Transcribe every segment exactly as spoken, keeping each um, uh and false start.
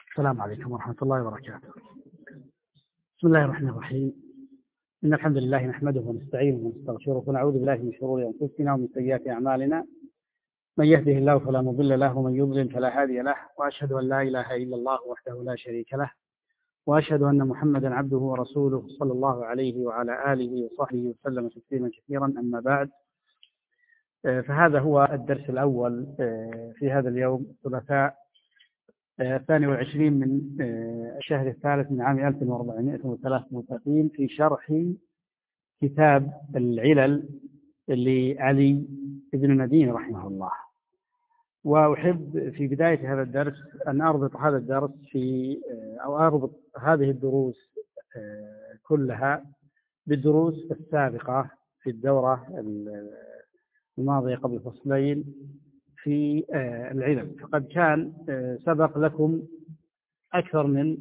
السلام عليكم ورحمة الله وبركاته. بسم الله الرحمن الرحيم. إن الحمد لله نحمده ونستعينه ونستغفره ونعوذ بالله من شرور أنفسنا ومن سيئات أعمالنا. من يهده الله فلا مضل له ومن يضلل فلا هادي له، وأشهد أن لا إله إلا الله وحده لا شريك له، وأشهد أن محمدا عبده ورسوله صلى الله عليه وعلى آله وصحبه وسلم تسليما كثيرا. أما بعد، فهذا هو الدرس الأول في هذا اليوم الثلاثاء الثاني والعشرين من الشهر الثالث من عام ألف وأربعمائة وثلاثة وثلاثين في شرح كتاب العلل لعلي بن المديني رحمه الله. وأحب في بداية هذا الدرس أن أربط هذا الدرس في أو أربط هذه الدروس كلها بالدروس السابقة في الدورة الماضية قبل فصلين في العلل. فقد كان سبق لكم أكثر من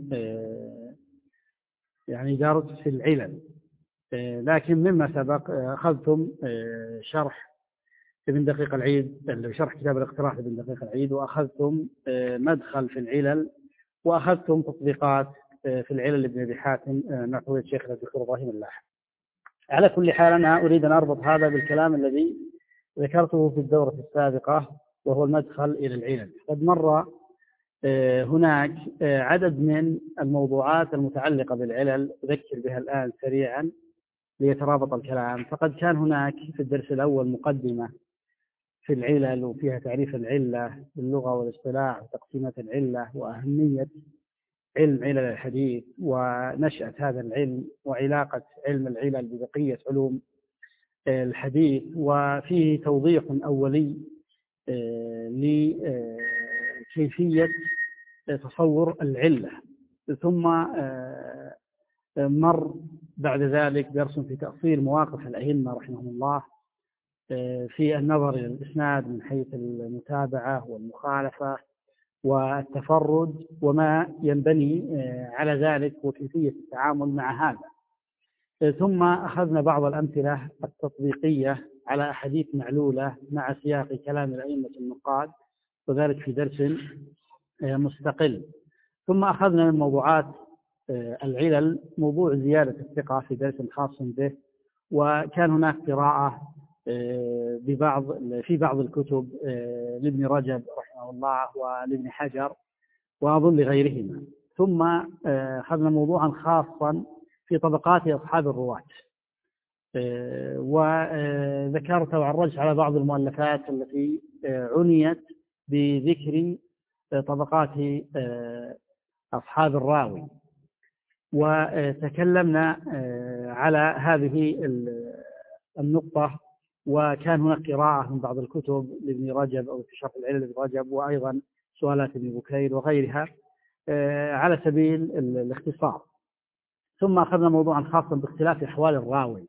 يعني درس في العلل، لكن مما سبق أخذتم شرح ابن دقيق العيد، شرح كتاب الاقتراح لابن دقيق العيد، وأخذتم مدخل في العلل، وأخذتم تطبيقات في العلل لابن أبي حاتم مع الشيخ الدكتور إبراهيم اللاحق. على كل حال، أنا أريد أن أربط هذا بالكلام الذي ذكرته في الدورة السابقة، وهو المدخل إلى العلل. قد مر هناك عدد من الموضوعات المتعلقة بالعلل أذكر بها الآن سريعا ليترابط الكلام. فقد كان هناك في الدرس الأول مقدمة في العلل، وفيها تعريف العلة باللغة والاصطلاح وتقسيمة العلة وأهمية علم علل الحديث ونشأة هذا العلم وعلاقة علم العلل ببقية علوم الحديث، وفيه توضيح أولي لكيفية تصور العلة. ثم مر بعد ذلك درس في تأصيل مواقف الأئمة رحمهم الله في النظر إلى الإسناد من حيث المتابعة والمخالفة والتفرد وما ينبني على ذلك وكيفية التعامل مع هذا. ثم أخذنا بعض الأمثلة التطبيقية على أحاديث معلولة مع سياق كلام الأئمة النقاد، وذلك في درس مستقل. ثم أخذنا من موضوعات العلل موضوع زيادة الثقة في درس خاص به، وكان هناك قراءة ببعض في بعض الكتب لابن رجب رحمه الله ولابن حجر وأظن لغيرهما. ثم أخذنا موضوعا خاصا في طبقات أصحاب الرواة، وذكرت وعرجت على بعض المؤلفات التي عنيت بذكر طبقات أصحاب الراوي، وتكلمنا على هذه النقطة. وكان هناك قراءة من بعض الكتب لابن رجب أو في شرح العلل لابن رجب، وأيضا سؤالات ابن بكير وغيرها على سبيل الاختصار. ثم أخذنا موضوعا خاصا باختلاف أحوال الراوي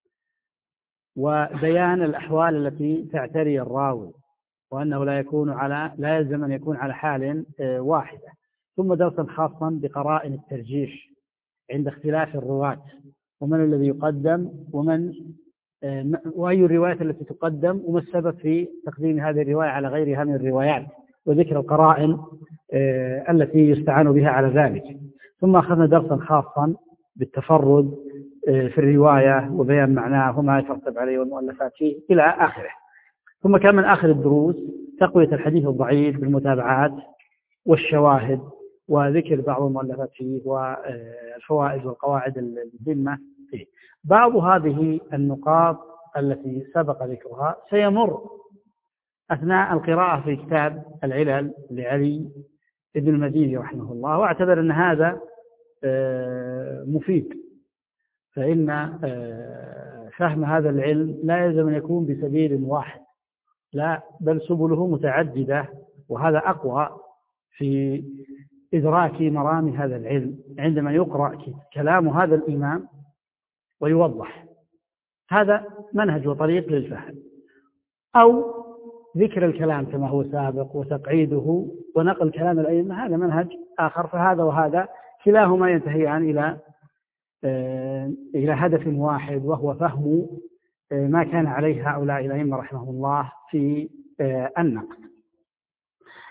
وبيان الأحوال التي تعتري الراوي، وأنه لا يكون على لا يلزم أن يكون على حال واحدة. ثم درسا خاصا بقرائن الترجيح عند اختلاف الرواة، ومن الذي يقدم ومن وأي الروايات التي تقدم، وما السبب في تقديم هذه الرواية على غيرها من الروايات، وذكر القرائن التي يستعان بها على ذلك. ثم أخذنا درسا خاصا بالتفرد في الرواية وبيان معناه وما يترتب عليه والمؤلفات فيه إلى آخره. ثم كان من آخر الدروس تقوية الحديث الضعيف بالمتابعات والشواهد، وذكر بعض المؤلفات فيه والفوائد والقواعد المهمة فيه. بعض هذه النقاط التي سبق ذكرها سيمر أثناء القراءة في كتاب العلل لعلي بن المديني رحمه الله، واعتبر أن هذا مفيد، فإن فهم هذا العلم لا يلزم أن يكون بسبيل واحد، لا بل سبله متعددة، وهذا أقوى في إدراك مرام هذا العلم عندما يقرأ كلام هذا الإمام ويوضح. هذا منهج وطريق للفهم، أو ذكر الكلام كما هو سابق وتقعيده ونقل كلام الأئمة، هذا منهج آخر. فهذا وهذا كلاهما ينتهيان إلى إلى هدف واحد، وهو فهم ما كان عليه هؤلاء الأئمة رحمه الله في النقد.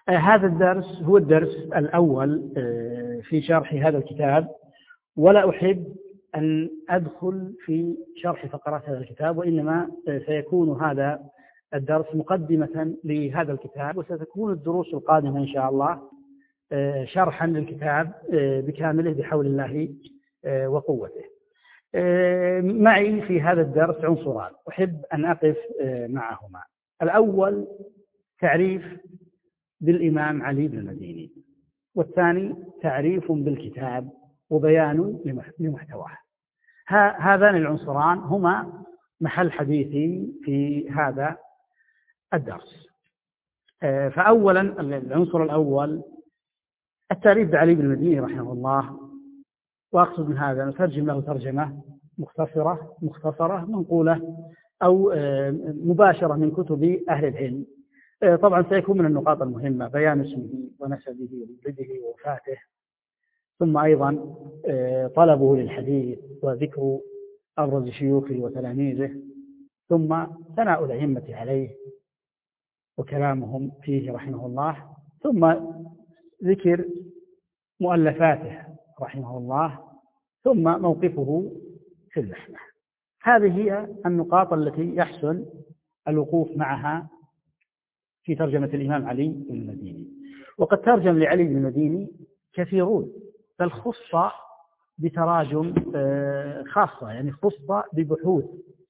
آه هذا الدرس هو الدرس الأول آه في شرح هذا الكتاب، ولا أحب أن أدخل في شرح فقرات هذا الكتاب، وإنما آه سيكون هذا الدرس مقدمة لهذا الكتاب، وستكون الدروس القادمة إن شاء الله آه شرحا للكتاب آه بكامله بحول الله آه وقوته. معي في هذا الدرس عنصران أحب أن أقف معهما. الأول تعريف بالإمام علي بن المديني، والثاني تعريف بالكتاب وبيان لمحتواه. هذان العنصران هما محل حديثي في هذا الدرس. فأولا العنصر الأول التعريف بعلي بن المديني رحمه الله، وأقصد من هذا نترجم له ترجمة مختصرة مختصرة منقولة أو مباشرة من كتب أهل العلم. طبعا سيكون من النقاط المهمة بيان اسمه ونسبه ومولده ووفاته، ثم أيضا طلبه للحديث وذكر أبرز شيوخه وتلاميذه، ثم ثناء الأئمة عليه وكلامهم فيه رحمه الله، ثم ذكر مؤلفاته رحمه الله، ثم موقفه في المحنة. هذه هي النقاط التي يحسن الوقوف معها في ترجمة الإمام علي بن المديني. وقد ترجم لعلي بن المديني كثيرون، بل خص بتراجم خاصة، يعني خص ببحوث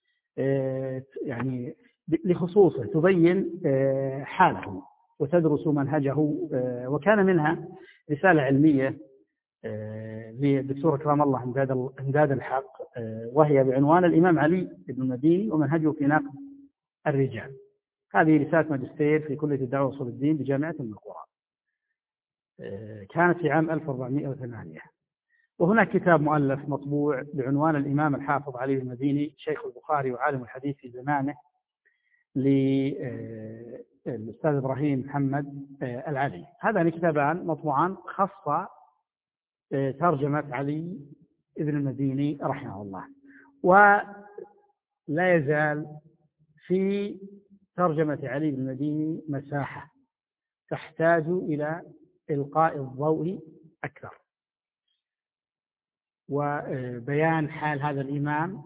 يعني لخصوصه تبين حاله وتدرس منهجه. وكان منها رسالة علمية للدكتور كرام الله امداد الحق، وهي بعنوان الإمام علي بن المديني ومنهجه في نقد الرجال. هذه رسالة ماجستير في كلية الدعوة وأصول الدين بجامعة أم القرى، كانت في عام ألف وأربعمائة وثمانية. وهناك كتاب مؤلف مطبوع بعنوان الإمام الحافظ علي بن المديني شيخ البخاري وعالم الحديث في زمانه، للأستاذ إبراهيم محمد العلي. هذان كتابان مطبوعان خاصة ترجمة علي بن المديني رحمه الله. ولا يزال في ترجمة علي بن المديني مساحة تحتاج إلى إلقاء الضوء أكثر، وبيان حال هذا الإمام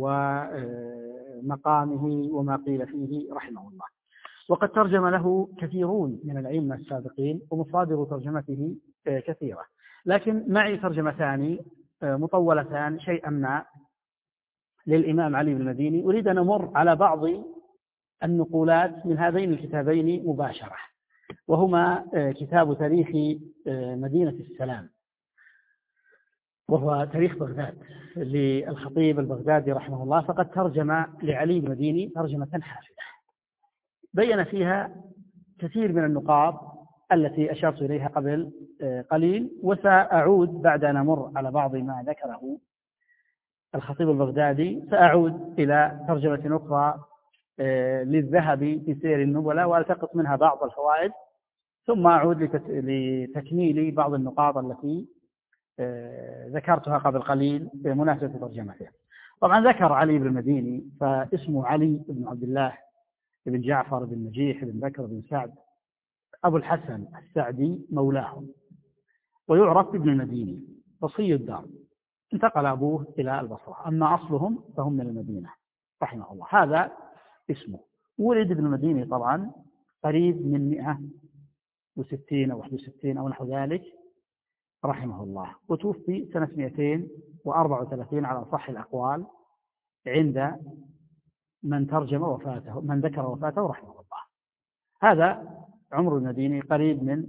ومقامه وما قيل فيه رحمه الله. وقد ترجم له كثيرون من الأئمة السابقين، ومصادر ترجمته كثيرة، لكن معي ترجمتان مطولتان شيئا ما للإمام علي بن المديني. أريد أن أمر على بعض النقولات من هذين الكتابين مباشرة، وهما كتاب تاريخ مدينة السلام، وهو تاريخ بغداد للخطيب البغدادي رحمه الله. فقد ترجم لعلي بن المديني ترجمة حافلة بين فيها كثير من النقاط التي أشرت إليها قبل قليل، وسأعود بعد أن أمر على بعض ما ذكره الخطيب البغدادي، سأعود إلى ترجمة أخرى للذهبي في سير النبلاء وألتقط منها بعض الفوائد، ثم أعود لتكميل بعض النقاط التي ذكرتها قبل قليل بمناسبة ترجمته. طبعا ذكر علي بن المديني، فاسمه علي بن عبد الله بن جعفر بن نجيح بن بكر بن سعد أبو الحسن السعدي مولاهم، ويعرف ابن المديني بصي الدار. انتقل أبوه إلى البصرة، أما أصلهم فهم من المدينة رحمه الله. هذا اسمه. ولد ابن المديني طبعا قريب من مئة وستين أو واحد وستين أو نحو ذلك رحمه الله، وتوفي سنة مئتين وأربعة وثلاثين على أصح الأقوال عند من ترجم وفاته من ذكر وفاته رحمه الله. هذا عمر المديني قريب من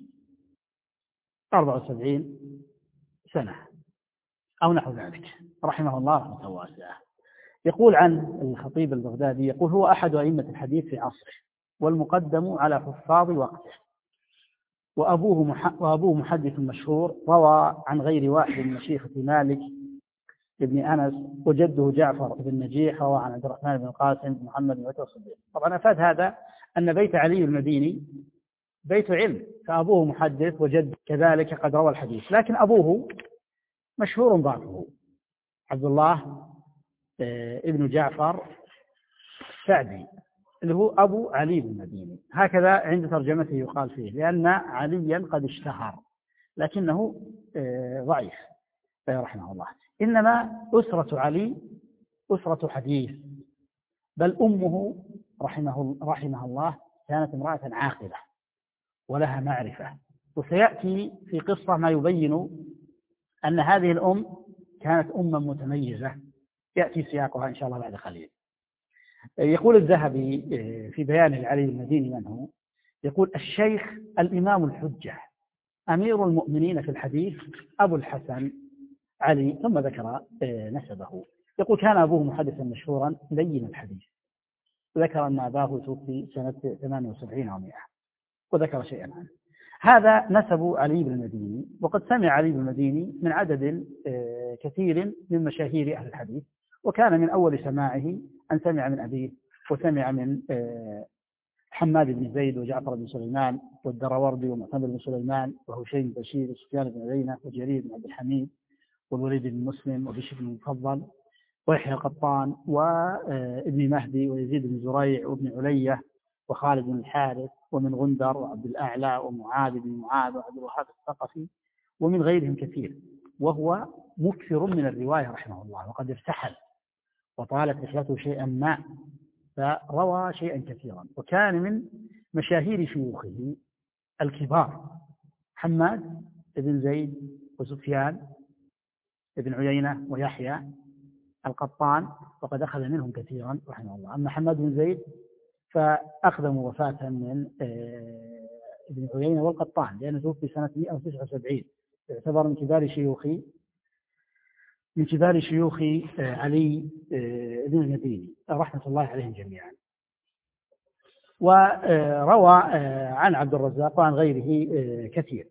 أربعة وسبعين سنة أو نحو ذلك رحمه الله رحمة واسعة. يقول عن الخطيب البغدادي، يقول هو أحد أئمة الحديث في عصره والمقدم على حفاظ وقته، وأبوه مح... وأبوه محدث مشهور روى عن غير واحد من مشيخة مالك ابن أنس، وجده جعفر بن نجيح روى عن عبد الرحمن بن القاسم بن محمد بن بكر الصديق. طبعا أفاد هذا أن بيت علي المديني بيت علم، فأبوه محدث وجد كذلك قد روى الحديث، لكن أبوه مشهور ضعفه عبد الله ابن جعفر السعدي اللي هو أبو علي بن المديني، هكذا عند ترجمته يقال فيه، لأن عليا قد اشتهر لكنه ضعيف رحمه الله. إنما أسرة علي أسرة حديث، بل أمه رحمه, رحمه الله كانت امرأة عاقلة ولها معرفة، وسيأتي في قصة ما يبين أن هذه الأم كانت أما متميزة، يأتي سياقها إن شاء الله بعد قليل. يقول الذهبي في بيان العلي المديني من هو، يقول: الشيخ الإمام الحجة أمير المؤمنين في الحديث أبو الحسن علي، ثم ذكر نسبه. يقول: كان أبوه محدثا مشهورا لين الحديث، ذكر أن أباه توفي سنة ثمانية وسبعين أو مئة، وذكر شيئا عنه. هذا نسب علي بن المديني، وقد سمع علي بن المديني من عدد كثير من مشاهير أهل الحديث، وكان من أول سماعه أن سمع من أبيه، وسمع من حماد بن زيد وجعفر بن سليمان والدروردي ومعتمر بن سليمان وهشيم بن بشير وسفيان بن عيينة وجرير بن عبد الحميد والوليد بن مسلم وبشر بن المفضل ويحيى القطان وابن مهدي ويزيد بن زريع وابن علية وخالد بن الحارث ومن غندر وعبد الأعلى ومعاذ بن معاذ وعبد الوهاب الثقفي ومن غيرهم كثير، وهو مكثر من الرواية رحمه الله، وقد ارتحل وطالت رحلته شيئا ما، فروى شيئا كثيرا. وكان من مشاهير شيوخه الكبار حماد بن زيد وسفيان بن عيينة ويحيى القطان، وقد أخذ منهم كثيرا رحمه الله. أما حماد بن زيد فأقدم وفاة من ابن عيينة والقطان، لأنه توفي سنة مئة وتسعة وسبعين، يعتبر من كبار شيوخ من كبار شيوخ علي بن المديني رحمة الله عليهم جميعا. وروى عن عبد الرزاق وعن غيره كثير،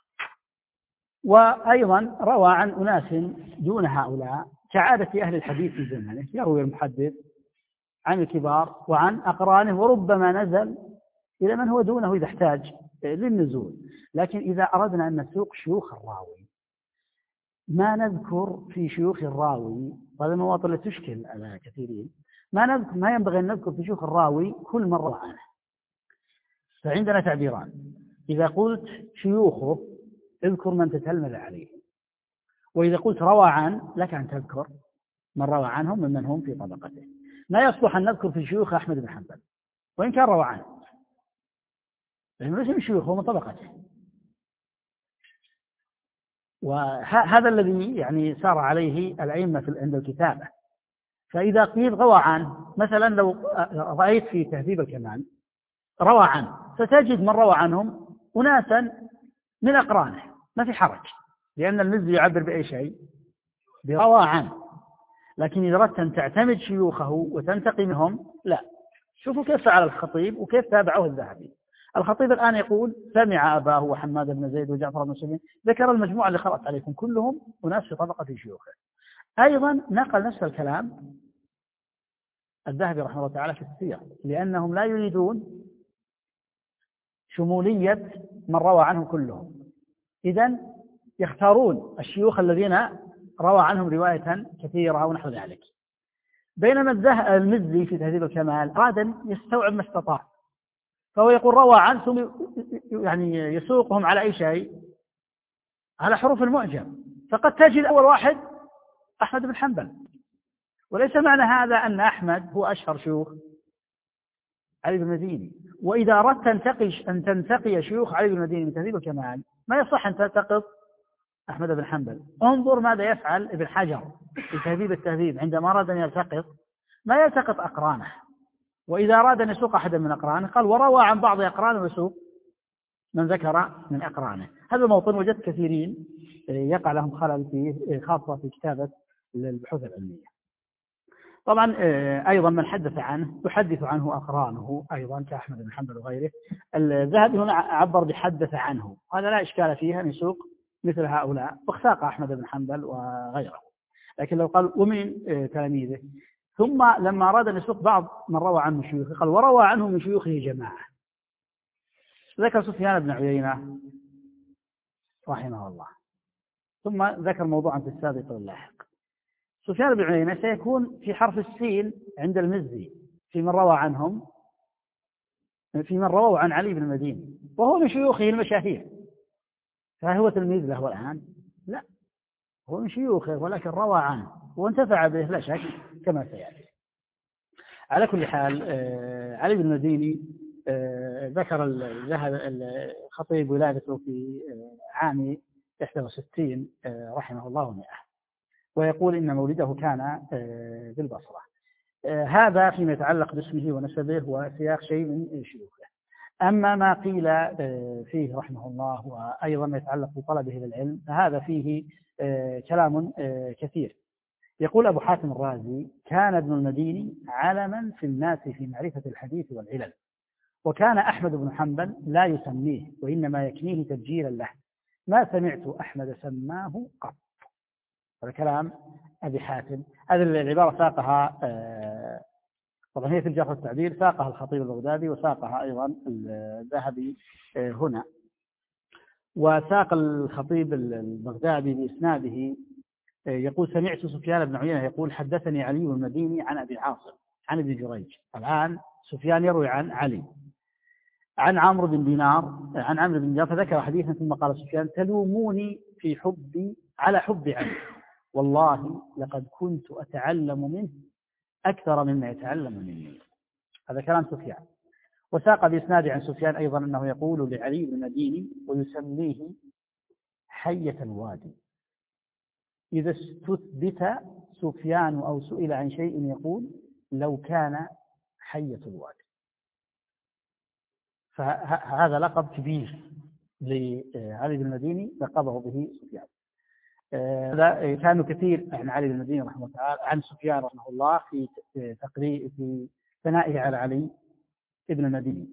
وأيضا روى عن أناس دون هؤلاء كعادة أهل الحديث في زمانه، يروي المحدث عن الكبار وعن أقرانه، وربما نزل إلى من هو دونه إذا احتاج للنزول. لكن إذا أردنا أن نسوق شيوخ الراوي ما نذكر في شيوخ الراوي، وهذا المواطن التي تشكل على كثيرين، ما نذكر ما ينبغي أن نذكر في شيوخ الراوي كل مرة عنه. فعندنا تعبيران: إذا قلت شيوخه اذكر من تتلمذ عليه، وإذا قلت روى عن لك أن تذكر من روى عنهم ممن هم في طبقته. لا يصلح أن نذكر في شيوخ أحمد بن حنبل وإن كان روى عنه، لأنه ليس من شيوخه من طبقته. وهذا الذي يعني سار عليه الأئمة عند الكتابة. فإذا قيل روى عنه، مثلا لو رأيت في تهذيب الكمال روى عنه، ستجد من روى عنهم أناسا من أقرانه، ما في حرج، لأن المزي يعبر بأي شيء بروى عنه. لكن إذا أردت أن تعتمد شيوخه وتنتقي منهم، لا. شوفوا كيف فعل الخطيب وكيف تابعه الذهبي. الخطيب الآن يقول: سمع أباه وحماد بن زيد وجعفر بن سليمان، ذكر المجموعة اللي قرأت عليكم كلهم أناس في طبقة شيوخه. أيضا نقل نفس الكلام الذهبي رحمه الله تعالى في السير، لأنهم لا يريدون شمولية من روى عنهم كلهم، إذن يختارون الشيوخ الذين روى عنهم رواية كثيرة ونحو ذلك. بينما المزي في تهذيب الكمال أراد أن يستوعب ما استطاع، فهو يقول روى عنه ثم يعني يسوقهم على أي شيء، على حروف المعجم. فقد تجد أول واحد أحمد بن حنبل، وليس معنى هذا أن أحمد هو أشهر شيوخ علي بن المديني. وإذا أردت أن تنتقي أن تنتقي شيوخ علي بن المديني من تهذيب الكمال، ما يصح أن تلتقط أحمد بن حنبل. انظر ماذا يفعل ابن حجر في تهذيب التهذيب عندما أراد أن يلتقط، ما يلتقط أقرانه، وإذا أراد أن يسوق أحدا من أقرانه قال وروى عن بعض أقرانه ويسوق من ذكر من أقرانه. هذا الموطن وجدت كثيرين يقع لهم خلل فيه، خاصة في كتابة البحوث العلمية. طبعا أيضا من حدث عنه يحدث عنه أقرانه أيضا كأحمد بن حنبل وغيره. الذهبي هنا عبر بحدث عنه، هذا لا إشكال فيه أن يسوق مثل هؤلاء، واختاق أحمد بن حنبل وغيره. لكن لو قال ومن تلاميذه، ثم لما أراد أن يسوق بعض من روى عنه شيوخه قال وروى عنه من شيوخه جماعة. ذكر سفيان بن عيينة رحمه الله، ثم ذكر موضوعا في السابق واللاحق. سفيان بن عيينة سيكون في حرف السين عند المزي في من روى عنهم في من رووا عن علي بن المديني وهو من شيوخه المشاهير، فهل هو تلميذ له الآن؟ لا، هو من شيوخه ولكن روى عنه وانتفع به لا شك كما سيأتي. على كل حال علي بن المديني ذكر ذهب الخطيب ولادته في عام إحدى وستين رحمه الله ومئة، ويقول إن مولده كان بالبصرة. هذا فيما يتعلق باسمه ونسبه وسياق شيء من شيوخه. أما ما قيل فيه رحمه الله وأيضا ما يتعلق بطلبه للعلم فهذا فيه كلام كثير. يقول أبو حاتم الرازي: كان ابن المديني علما في الناس في معرفة الحديث والعلل، وكان أحمد بن حنبل لا يسميه وإنما يكنيه تبجيلا له، ما سمعت أحمد سماه قط. هذا كلام أبي حاتم. هذه العبارة ساقها طبعا هي في الجرح والتعديل، ساقها الخطيب البغدادي وساقها أيضا الذهبي هنا. وساق الخطيب البغدادي بإسناده يقول: سمعت سفيان بن عيينة يقول: حدثني علي بن المديني عن أبي عاصم عن ابن جريج. الآن سفيان يروي عن علي عن عمرو بن دينار عن عمرو بن دينار، فذكر حديثا ثم قال سفيان: تلوموني في حبي على حب علي، والله لقد كنت أتعلم منه أكثر مما يتعلم مني. هذا كلام سفيان. وساق بإسناد عن سفيان أيضا أنه يقول لعلي بن المديني ويسميه حية الوادي. إذا استثبت سفيان أو سئل عن شيء يقول: لو كان حية الوادي. فهذا لقب كبير لعلي بن المديني لقبه به سفيان. هذا كان كثير عن علي بن المديني رحمه الله تعالى عن سفيان رحمه الله في تقرير في ثنائه على علي بن المديني.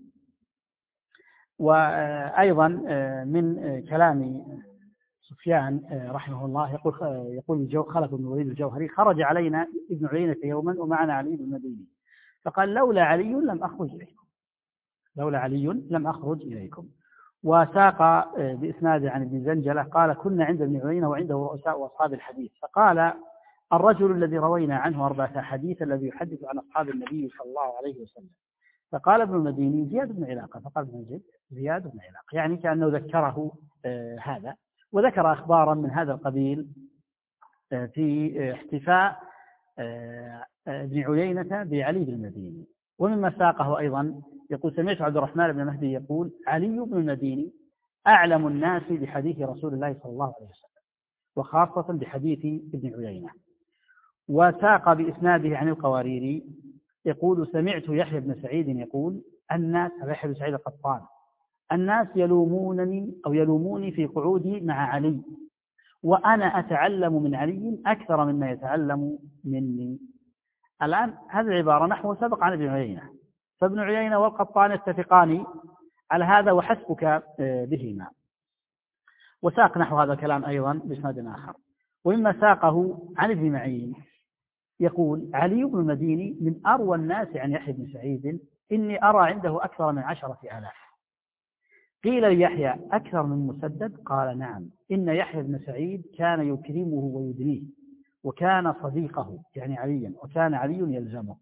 وأيضا من كلام سفيان رحمه الله يقول يقول خلف بن وليد الجوهري: خرج علينا ابن عيينة يوما ومعنا علي بن المديني، فقال: لولا علي لم أخرج إليكم، لولا علي لم أخرج إليكم. وساق بإسناد عن ابن زنجلة قال: كنا عند ابن عيينة وعنده رؤساء وأصحاب الحديث، فقال الرجل الذي روينا عنه أربعة حديث الذي يحدث عن أصحاب النبي صلى الله عليه وسلم. فقال ابن المديني: زياد بن علاقة. فقال ابن زيد: زياد بن علاقة، يعني كأنه ذكره آه هذا. وذكر أخبارا من هذا القبيل آه في احتفاء آه ابن عيينة بعلي بن المديني. ومما ساقه أيضا يقول: سمعت عبد الرحمن بن مهدي يقول: علي بن المديني أعلم الناس بحديث رسول الله صلى الله عليه وسلم، وخاصة بحديث ابن عيينة. وساق بإسناده عن القواريري يقول: سمعت يحيى بن سعيد يقول: الناس، يحيى بن سعيد القطان، الناس يلومونني أو يلوموني في قعودي مع علي، وأنا أتعلم من علي أكثر مما يتعلم مني. الآن هذه العبارة نحو سبق عن ابن عيينة، فابن عيينة والقطان يتفقان على هذا وحسبك بهما. وساق نحو هذا الكلام أيضا بإسناد آخر. ومما ساقه عن ابن معين يقول: علي بن المديني من أروى الناس عن يحيى بن سعيد، إني أرى عنده أكثر من عشرة آلاف. قيل ليحيى: أكثر من مسدد؟ قال: نعم، إن يحيى بن سعيد كان يكرمه ويدنيه، وكان صديقه يعني عليا، وكان علي يلزمه.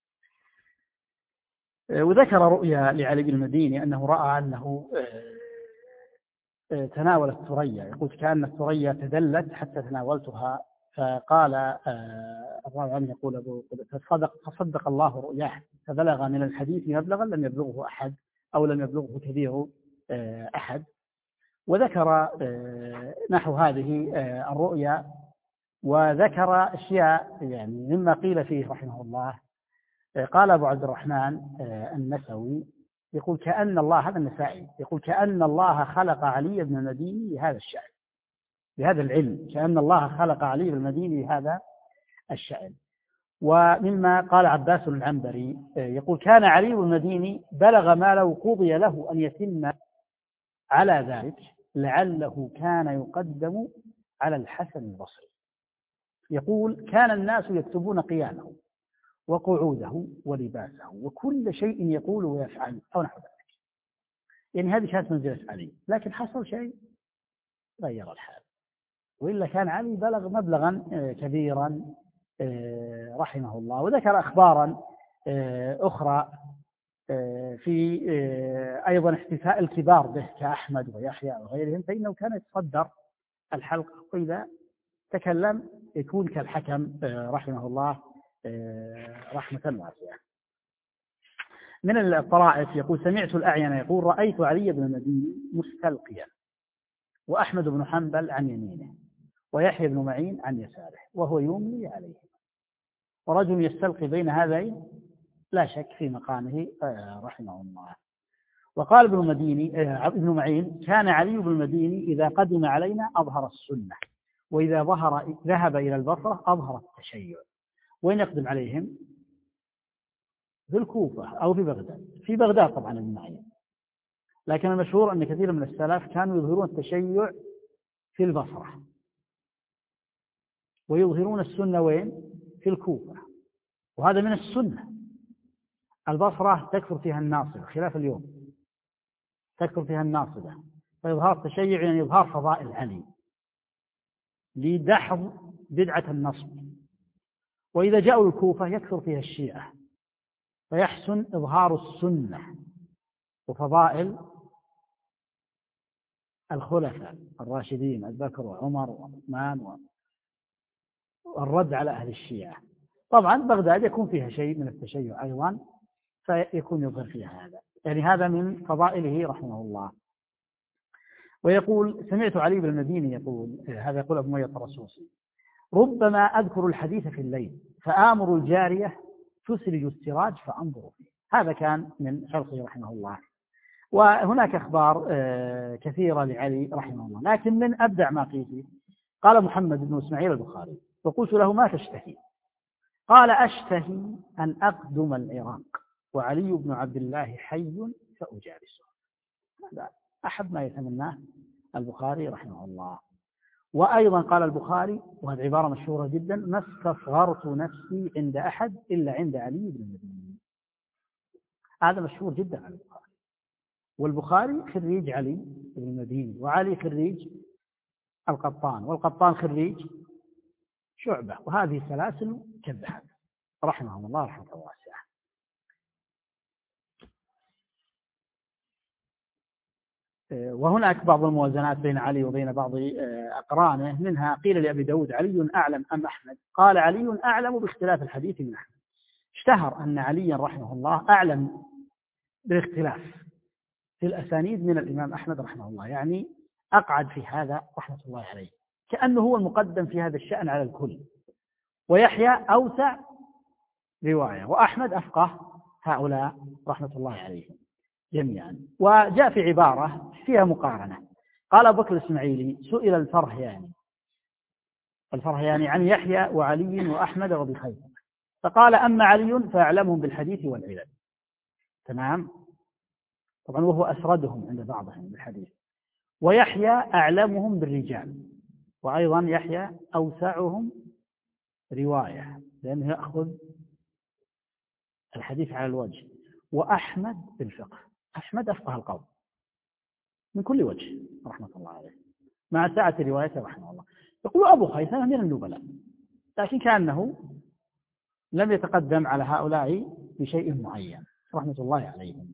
وذكر رؤيا لعلي بن المديني أنه رأى أنه تناول الثريا، يقول: كأن الثريا تدلت حتى تناولتها. فقال الراوي عنه يقول أبو فصدق, فصدق الله رؤياه، فبلغ من الحديث مبلغا لم يبلغه أحد أو لم يبلغه كبير أحد. وذكر نحو هذه الرؤيا، وذكر أشياء يعني مما قيل فيه رحمه الله. قال أبو عبد الرحمن النسوي يقول: كأن الله، هذا النسائي يقول: كأن الله خلق علي بن المديني لهذا الشأن، بهذا العلم، كأن الله خلق علي بن المديني لهذا الشأن. ومما قال عباس العنبري يقول: كان علي بن المديني بلغ ما لو قضي له أن يتم على ذلك لعله كان يقدم على الحسن البصري. يقول: كان الناس يكتبون قيامه وقعوده ولباسه وكل شيء يقول ويفعل أو نحو ذلك. يعني هذه كانت منزلة علي، لكن حصل شيء غير الحال، وإلا كان علي بلغ مبلغا كبيرا رحمه الله. وذكر أخبارا أخرى في أيضا احتفاء الكبار به كأحمد ويحيى وغيرهم، فإنه كان يتصدر الحلقة، وإذا تكلم يكون كالحكم رحمه الله رحمة واسعة. من الطرائف يقول: سمعت الأعين يقول: رأيت علي بن المديني مستلقيا، وأحمد بن حنبل عن يمينه، ويحيى بن معين عن يساره، وهو يملي عليه، ورجل يستلقي بين هذين لا شك في مقامه رحمه الله. وقال ابن المديني ابن معين: كان علي بن المديني إذا قدم علينا أظهر السنة، وإذا ظهر ذهب إلى البصرة أظهر التشيع. وين يقدم عليهم؟ في الكوفة أو في بغداد. في بغداد طبعا ابن معين، لكن المشهور أن كثير من السلف كانوا يظهرون التشيع في البصرة، ويظهرون السنة وين؟ في الكوفة، وهذا من السنة. البصرة تكثر فيها الناصبة خلاف اليوم، تكثر فيها الناصبة، فإظهار التشيع يعني إظهار فضائل علي لدحض بدعة النصب. وإذا جاءوا الكوفة يكثر فيها الشيعة، فيحسن إظهار السنة وفضائل الخلفاء الراشدين أبي بكر وعمر وعثمان، والرد على أهل الشيعة. طبعا بغداد يكون فيها شيء من التشيع أيضا، فيكون يظهر فيها هذا، يعني هذا من فضائله رحمه الله. ويقول: سمعت علي بن المديني يقول، هذا يقول أبو مية الرسوسي: ربما أذكر الحديث في الليل فآمر الجارية تسرج السراج فأنظر فيه. هذا كان من خلقه رحمه الله. وهناك أخبار كثيرة لعلي رحمه الله، لكن من أبدع ما فيه قال محمد بن إسماعيل البخاري: وقلت له: ما تشتهي؟ قال: أشتهي أن أقدم العراق وعلي بن عبد الله حي فأجالسه. هذا أحب ما يتمناه البخاري رحمه الله. وأيضا قال البخاري، وهذه عبارة مشهورة جدا: ما استصغرت نفسي عند أحد إلا عند علي بن المديني. هذا مشهور جدا عن البخاري، والبخاري خريج علي بن المديني، وعلي خريج القطان، والقطان خريج شعبة، وهذه سلاسل كالذهب رحمهم الله رحمة واسعة. وهناك بعض الموازنات بين علي وبين بعض أقرانه، منها قيل لأبي داود: علي أعلم أم أحمد؟ قال: علي أعلم باختلاف الحديث من أحمد. اشتهر أن عليا رحمه الله أعلم بالاختلاف في الأسانيد من الإمام أحمد رحمه الله، يعني أقعد في هذا رحمة الله عليه، كأنه هو المقدم في هذا الشأن على الكل. ويحيى أوسع رواية، وأحمد أفقه هؤلاء رحمة الله عليهم جميعا. وجاء في عبارة فيها مقارنة، قال أبو بكر الإسماعيلي: سئل الفرهياني الفرهياني عن يحيى وعلي وأحمد وأبي خيثمة، فقال: أما علي فأعلمهم بالحديث والعلل. تمام، طبعا وهو أسردهم عند بعضهم بالحديث. ويحيى أعلمهم بالرجال، وأيضا يحيى أوسعهم رواية لأنه يأخذ الحديث على الوجه. وأحمد بالفقه، أحمد أفقه القوم من كل وجه رحمة الله عليه، مع سعة روايته رحمه الله. يقول أبو خيثمة من النبلاء، لكن كأنه لم يتقدم على هؤلاء بشيء معين رحمة الله عليهم.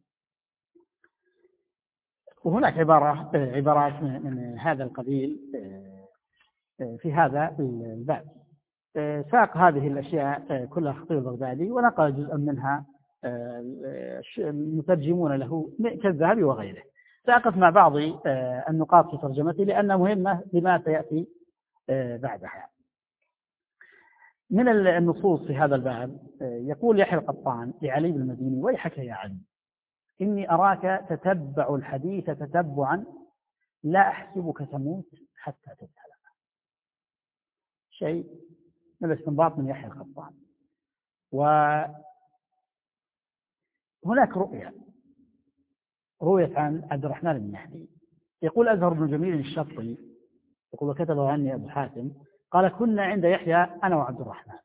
وهناك عبارة عبارات من هذا القبيل في هذا الباب. ساق هذه الأشياء كلها الخطيب البغدادي، ونقل جزءا منها المترجمون له كالذهبي وغيره. سأقف مع بعض النقاط في ترجمته لأنها مهمة لما سيأتي بعدها. من النصوص في هذا الباب يقول يحيى القطان لعلي بن المديني: ويحك يا علي، إني أراك تتبع الحديث تتبعا لا أحسبك تموت حتى تبتلى. شيء من الاستنباط من يحيى القطان. وهناك رؤية رؤية عن عبد الرحمن بن مهدي، يقول أزهر بن جميل الشطي يقول: وكتبه عني أبو حاتم، قال: كنا عند يحيى أنا وعبد الرحمن،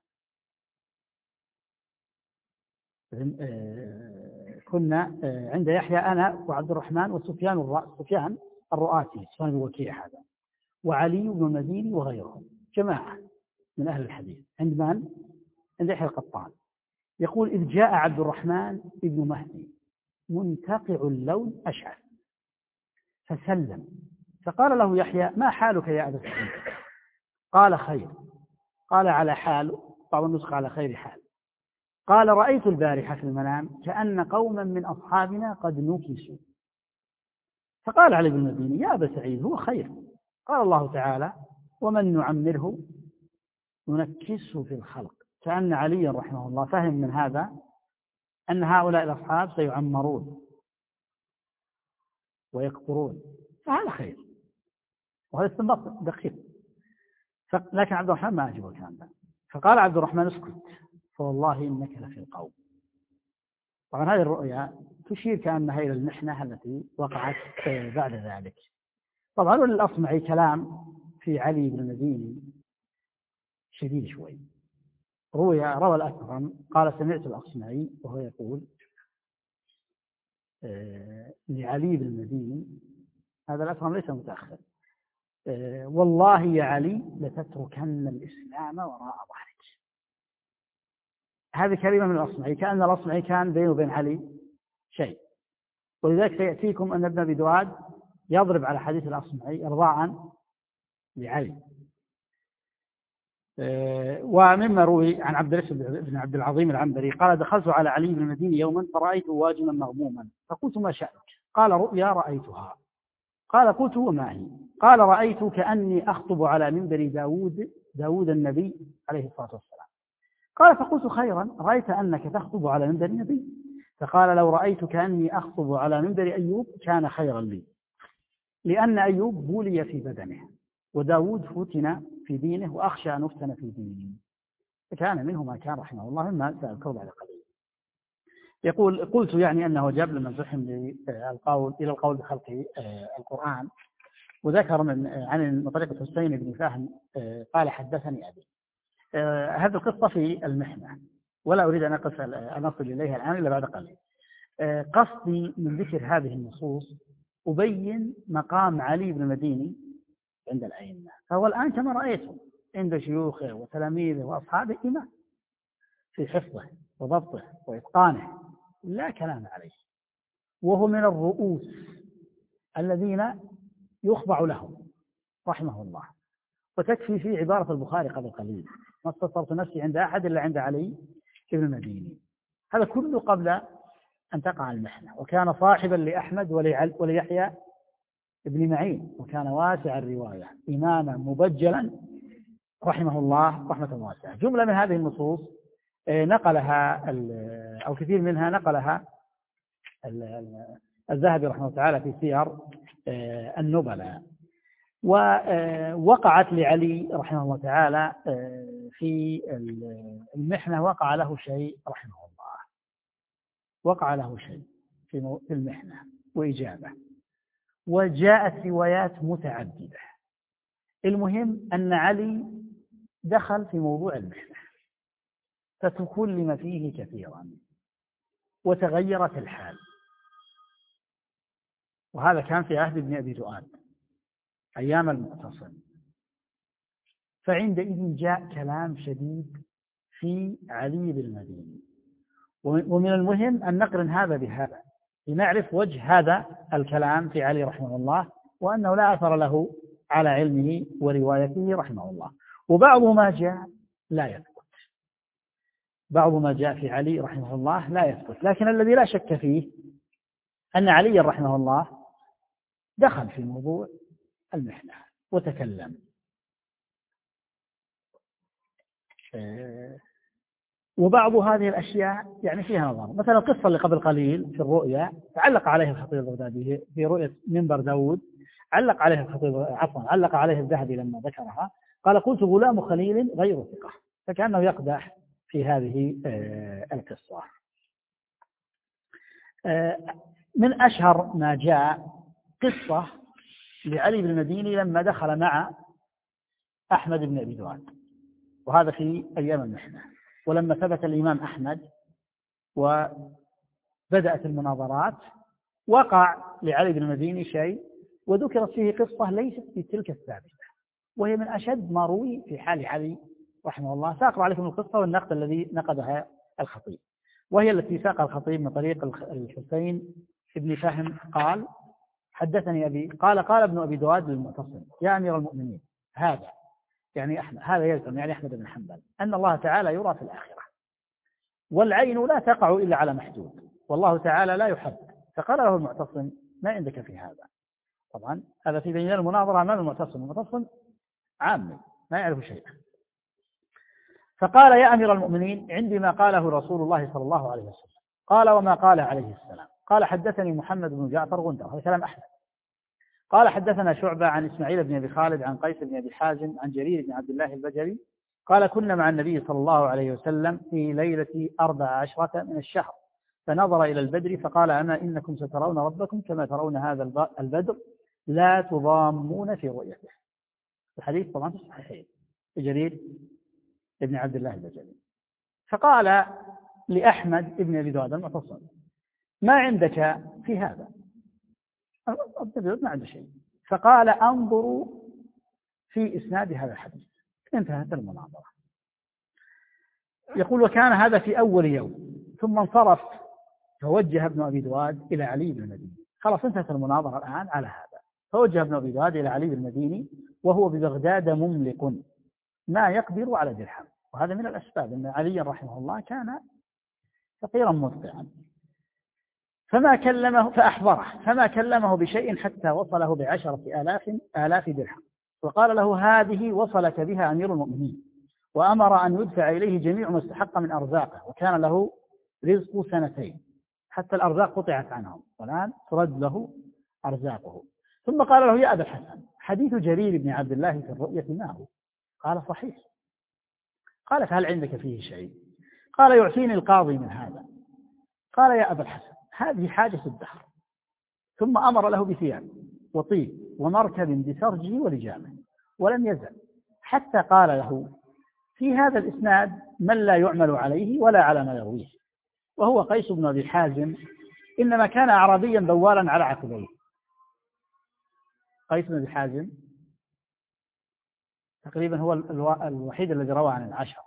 كنا عند يحيى أنا وعبد الرحمن وسفيان الرأس سفيان الرؤاسي سفيان الوكيع هذا، وعلي بن المديني وغيرهم، جماعة من أهل الحديث. عند من؟ عند يحيى القطان. يقول: إذ جاء عبد الرحمن ابن مهدي منتقع اللون أشعث، فسلم. فقال له يحيى: ما حالك يا أبا سعيد؟ قال: خير. قال: على حال؟ بعض النسخ على خير حال. قال: رأيت البارحة في المنام كأن قوما من أصحابنا قد نكسوا. فقال علي بن المديني: يا أبا سعيد، هو خير. قال الله تعالى: ومن نعمره ننكسه في الخلق. كأن عليا رحمه الله فهم من هذا أن هؤلاء الأصحاب سيعمرون ويكبرون، فهذا خير، وهذا استنباط دقيق. لكن عبد الرحمن ما عجبه الكلام ده، فقال عبد الرحمن: اسكت، فوالله إنك لفي القوم. طبعا هذه الرؤيا تشير كأنها إلى المحنة التي وقعت بعد ذلك. طبعا الأصمعي كلام في علي بن المديني شديد شوي. روي روى الأكرم قال: سمعت الأصمعي وهو يقول آه لعلي بن المديني، هذا الأكرم ليس متأخر: آه والله يا علي لتتركن الإسلام وراء ظهرك. هذه كلمة من الأصمعي، كأن الأصمعي كان بينه وبين علي شيء. ولذلك سيأتيكم أن ابن أبي دواد يضرب على حديث الأصمعي إرضاء لعلي. ومما روي عن عبد الله بن عبد العظيم العنبري قال: دخلت على علي بن المديني يوما فرأيته واجما مغموما، فقلت: ما شأنك؟ قال: رؤيا رأيتها. قال: قلت: وما هي؟ قال: رأيت كأني أخطب على منبر داود داود النبي عليه الصلاة والسلام. قال: فقلت: خيرا، رأيت أنك تخطب على منبر النبي. فقال: لو رأيت كأني أخطب على منبر أيوب كان خيرا لي، لأن أيوب بولي في بدنه، وداود فتن في دينه، وأخشى أن أفتن في دينه. فكان منه ما كان رحمه الله، مما سأذكر بعد قليل. يقول: قلت يعني أنه جاب لما زحم للقول إلى القول بخلق القرآن، وذكر من عن طريق حسين بن فهم قال: حدثني أبي. هذه القصة في المحنة، ولا أريد أن أقف أن أصل إليها الآن إلا بعد قليل. قصدي من ذكر هذه النصوص أبين مقام علي بن المديني عند الأئمة. فهو الآن كما رأيته عند شيوخه وتلاميذه وأصحابه إمام في حفظه وضبطه وإتقانه، لا كلام عليه، وهو من الرؤوس الذين يخضع لهم رحمه الله. وتكفي في عبارة البخاري قبل قليل: ما استصرت نفسي عند أحد إلا عند علي بن المديني. هذا كله قبل أن تقع المحنة. وكان صاحبا لأحمد وليحيى ابن معين، وكان واسع الرواية، إماما مبجلا رحمه الله رحمة واسعة. جملة من هذه النصوص نقلها أو كثير منها نقلها الذهبي رحمه الله تعالى في سير النبلاء. ووقعت لعلي رحمه الله تعالى في المحنة وقع له شيء رحمه الله، وقع له شيء في المحنة وإجابة، وجاءت روايات متعددة. المهم أن علي دخل في موضوع المحنة فتكلم فيه كثيرا وتغيرت الحال، وهذا كان في عهد ابن أبي دؤاد أيام المعتصم. فعندئذ جاء كلام شديد في علي بن المديني، ومن المهم أن نقرن هذا بهذا لنعرف وجه هذا الكلام في علي رحمه الله، وأنه لا أثر له على علمه وروايته رحمه الله. وبعض ما جاء لا يثبت، بعض ما جاء في علي رحمه الله لا يثبت، لكن الذي لا شك فيه أن علي رحمه الله دخل في موضوع المحنة وتكلم. وبعض هذه الأشياء يعني فيها نظر. مثلا القصة اللي قبل قليل في الرؤيا علق عليها الخطيب البغدادي في رؤية منبر داود، علق عليها الخطيب عفوا علق عليها الذهبي لما ذكرها، قال: قلت غلام خليل غير ثقة، فكأنه يقدح في هذه القصة. من أشهر ما جاء قصة لعلي بن المديني لما دخل مع أحمد بن أبي دؤاد، وهذا في أيام المحنة، ولما ثبت الإمام أحمد وبدأت المناظرات وقع لعلي بن المديني شيء، وذكرت فيه قصة ليست في تلك الثابتة، وهي من أشد ما روي في حال علي رحمه الله. سأقرأ عليكم القصة والنقد الذي نقدها الخطيب. وهي التي ساق الخطيب من طريق الحسين بن فهم قال حدثني أبي قال قال ابن أبي دواد للمعتصم يا أمير المؤمنين هذا يعني أحمد هذا يلزم يعني أحمد بن حنبل أن الله تعالى يرى في الآخرة والعين لا تقع إلا على محدود والله تعالى لا يحب. فقال له المعتصم ما عندك في هذا؟ طبعا هذا في بين المناظرة أمام المعتصم، المعتصم عامي ما يعرف شيئا. فقال يا أمير المؤمنين عندي ما قاله رسول الله صلى الله عليه وسلم. قال وما قال عليه السلام؟ قال حدثني محمد بن جعفر غندر هذا كلام أحمد. قال حدثنا شعبة عن إسماعيل بن أبي خالد عن قيس بن أبي حازم عن جرير بن عبد الله البجلي قال كنا مع النبي صلى الله عليه وسلم في ليلة أربع عشرة من الشهر فنظر إلى البدر فقال أما إنكم سترون ربكم كما ترون هذا البدر لا تضامون في رؤيته. الحديث طبعا في الصحيحين جرير بن عبد الله البجلي. فقال لأحمد بن أبي دواد المعتصم ما عندك في هذا؟ ما عنده شيء. فقال انظروا في إسناد هذا الحديث. انتهت المناظرة. يقول وكان هذا في أول يوم ثم انصرف فوجه ابن أبي دواد إلى علي بن المديني. خلاص انتهت المناظرة الآن على هذا. فوجه ابن أبي دواد إلى علي بن المديني وهو ببغداد مملق ما يقدر على درهم. وهذا من الأسباب أن علي رحمه الله كان فقيرا مدقعا. فما كلمه فأحضره فما كلمه بشيء حتى وصله بعشرة آلاف آلاف درهم وقال له هذه وصلك بها أمير المؤمنين وأمر أن يدفع إليه جميع ما استحق من أرزاقه وكان له رزق سنتين حتى الأرزاق قطعت عنهم والآن ترد له أرزاقه. ثم قال له يا أبا الحسن حديث جرير بن عبد الله في الرؤية ما هو؟ قال صحيح. قال فهل عندك فيه شيء؟ قال يعطيني القاضي من هذا. قال يا أبا الحسن هذه حاجة الدهر. ثم أمر له بثياب وطيب ومركب بسرجه ولجامه ولم يزل حتى قال له في هذا الإسناد من لا يعمل عليه ولا على ما يرويه وهو قيس بن أبي حازم إنما كان أعرابيا بوالا على عقبيه. قيس بن أبي حازم تقريبا هو الوحيد الذي روى عن العشرة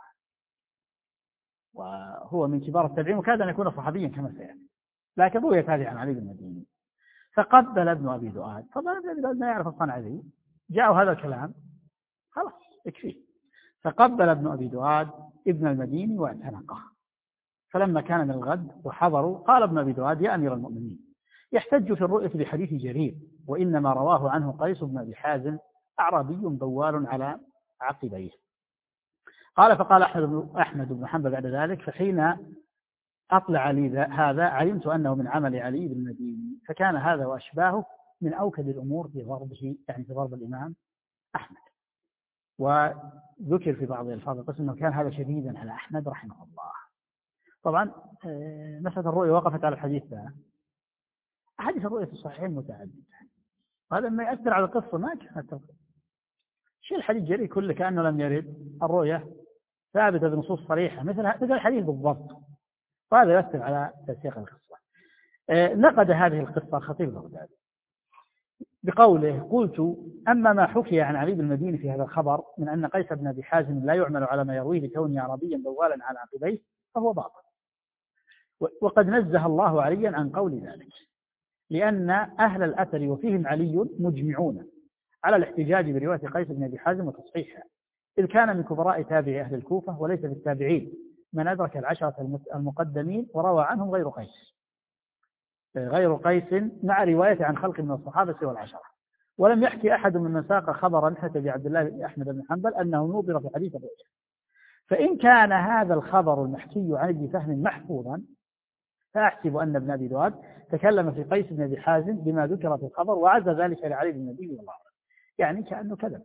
وهو من كبار التابعين وكاد أن يكون صحابيا كما سيأتي لكن روي تابعا عن علي بن المديني. فقبل ابن أبي دؤاد طبعا ابن أبي دؤاد ما يعرف الصنعة ذي جاءوا هذا الكلام خلاص يكفيه. فقبل ابن أبي دؤاد ابن المديني واعتنقه. فلما كان من الغد وحضروا قال ابن أبي دؤاد يا أمير المؤمنين يحتج في الرؤية بحديث جرير وإنما رواه عنه قيس بن أبي حازم أعرابي بوال على عقبيه. قال فقال أحمد بن حنبل بعد ذلك فحين أطلع لي هذا علمت أنه من عمل علي بن المديني فكان هذا وأشباهه من أوكد الأمور في ضربه يعني في ضرب الإمام أحمد. وذكر في بعض الألفاظ القسم أنه كان هذا شديدا على أحمد رحمه الله. طبعا مسألة الرؤية وقفت على الحديث ده. أحاديث الرؤية في الصحيحين متعددة وهذا ما يأثر على القصة ما كانت شيء الحديث جري كله كأنه لم يرد. الرؤية ثابتة بنصوص صريحة مثل مثل الحديث بالضبط وهذا يؤثر على تسييق القصة. نقد هذه القصة الخطيب البغدادي بقوله قلت أما ما حكي عن علي بن المديني في هذا الخبر من أن قيس بن أبي حازم لا يعمل على ما يرويه لكونه عربيا بوالا على عقبيه فهو باطل وقد نزه الله عليا عن قول ذلك لأن أهل الأثر وفيهم علي مجمعون على الاحتجاج برواية قيس بن أبي حازم وتصحيحها إذ كان من كبراء تابعي أهل الكوفة وليس في التابعين من أدرك العشرة المقدمين وروى عنهم غير قيس غير قيس مع رواية عن خلق من الصحابة سوى العشرة. ولم يحكي أحد من ساق خبرا حتى بعبد الله بن أحمد بن حنبل أنه نوبر في حديث الرؤيا. فإن كان هذا الخبر المحكي عن ابن فهم محفوظا فأحسب أن ابن أبي دواد تكلم في قيس بن أبي حازم بما ذكر في الخبر وعز ذلك لعلي بن النبي والله يعني كأنه كذب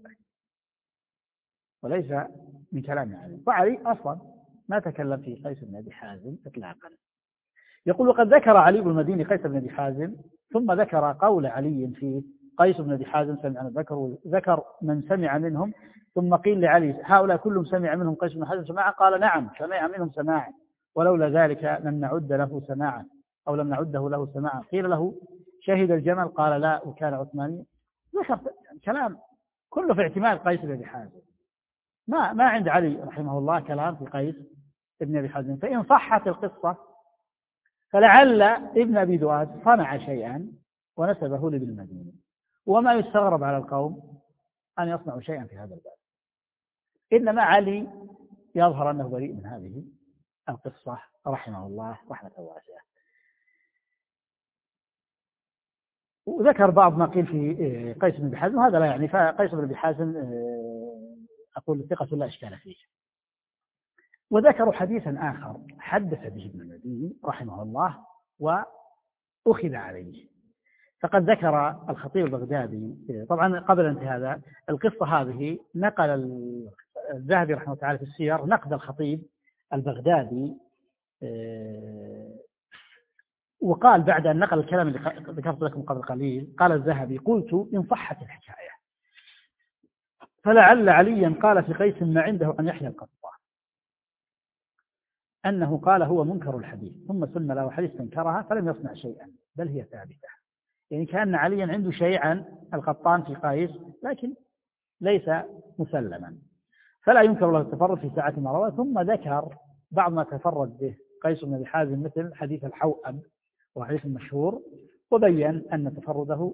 وليس من كلام علي. وعلي أصلا ما تكلم في قيس بن أبي حازم إطلاقا. يقول وقد ذكر علي بن المديني قيس بن أبي حازم ثم ذكر قول علي في قيس بن أبي حازم سمع ذكر ذكر من سمع منهم ثم قيل لعلي هؤلاء كلهم سمع منهم قيس بن حازم سماعا قال نعم سمع منهم سماعا ولولا ذلك لم نعد له سماعا أو لم نعده له سماعا. قيل له شهد الجمل قال لا وكان عثماني. ذكر كلام كله في اعتماد قيس بن أبي حازم ما ما عند علي رحمه الله كلام في قيس بن أبي حازم. فإن صحت القصة فلعل ابن أبي دؤاد صنع شيئا ونسبه لابن المديني، وما يستغرب على القوم أن يصنعوا شيئا في هذا الباب، إنما علي يظهر أنه بريء من هذه القصة رحمه الله رحمة واسعة. وذكر بعض ما قيل في قيس بن أبي حازم، وهذا لا يعني، فقيس بن أبي حازم أقول ثقة لا إشكال فيه. وذكروا حديثا آخر حدث به ابن المديني رحمه الله وأخذ عليه. فقد ذكر الخطيب البغدادي، طبعا قبل انتهاء هذا القصة هذه نقل الذهبي رحمه الله تعالى في السير نقد الخطيب البغدادي، وقال بعد أن نقل الكلام اللي ذكرت لكم قبل قليل، قال الذهبي: قلت إن صحت الحكاية فلعل عليا قال في قيس ما عنده عن يحيى القطان أنه قال هو منكر الحديث، ثم سلم له حديث انكرها فلم يصنع شيئا بل هي ثابتة. يعني كأن عليا عنده شيء عن القطان في قيس لكن ليس مسلما، فلا ينكر له التفرد في ساعة ما روى. ثم ذكر بعض ما تفرد به قيس بن أبي حازم مثل حديث الحوأب وحديث المشهور، وبين أن تفرده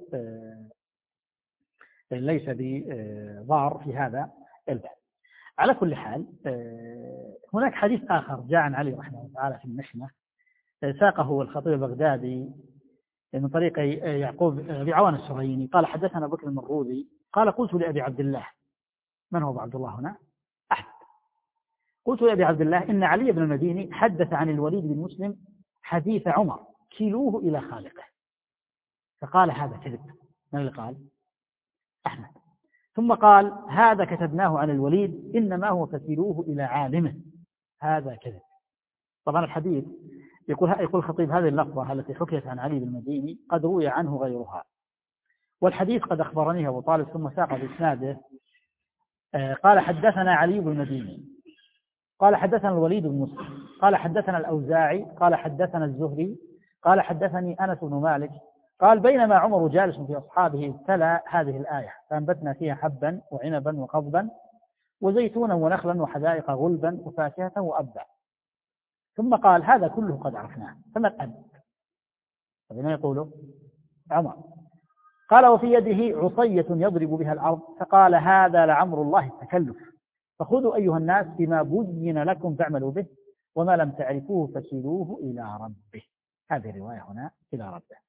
ليس بضار في هذا الباب. على كل حال هناك حديث آخر جاء عن علي رحمه الله تعالى في المحنة، ساقه الخطيب البغدادي من طريق يعقوب بن عوان السريني قال: حدثنا بكر المروذي قال: قلت لأبي عبد الله، من هو أبو عبد الله هنا؟ أحمد. قلت لأبي عبد الله إن علي بن المديني حدث عن الوليد بن مسلم حديث عمر كلوه إلى خالقه، فقال هذا كذب. من اللي قال؟ أحمد. ثم قال: هذا كتبناه عن الوليد إنما هو فكلوه إلى عالمه، هذا كذب. طبعا الحديث يقول يقول الخطيب هذه اللفظة التي حكيت عن علي بن المديني قد روي عنه غيرها، والحديث قد أخبرنيه أبو طالب ثم ساق بإسناده قال: حدثنا علي بن المديني قال حدثنا الوليد بن مسلم قال حدثنا الأوزاعي قال حدثنا الزهري قال حدثني أنس بن مالك قال: بينما عمر جالس في أصحابه تلا هذه الآية: فأنبتنا فيها حبا وعنبا وقضبا وزيتونا ونخلا وحدائق غلبا وفاكهة وأبا. ثم قال: هذا كله قد عرفناه، فما الأب؟ فبما يقوله عمر. قال: وفي يده عصية يضرب بها الأرض، فقال: هذا لعمر الله التكلف، فخذوا أيها الناس بما بين لكم فاعملوا به، وما لم تعرفوه فكلوه إلى ربه. هذه الرواية هنا إلى ربه.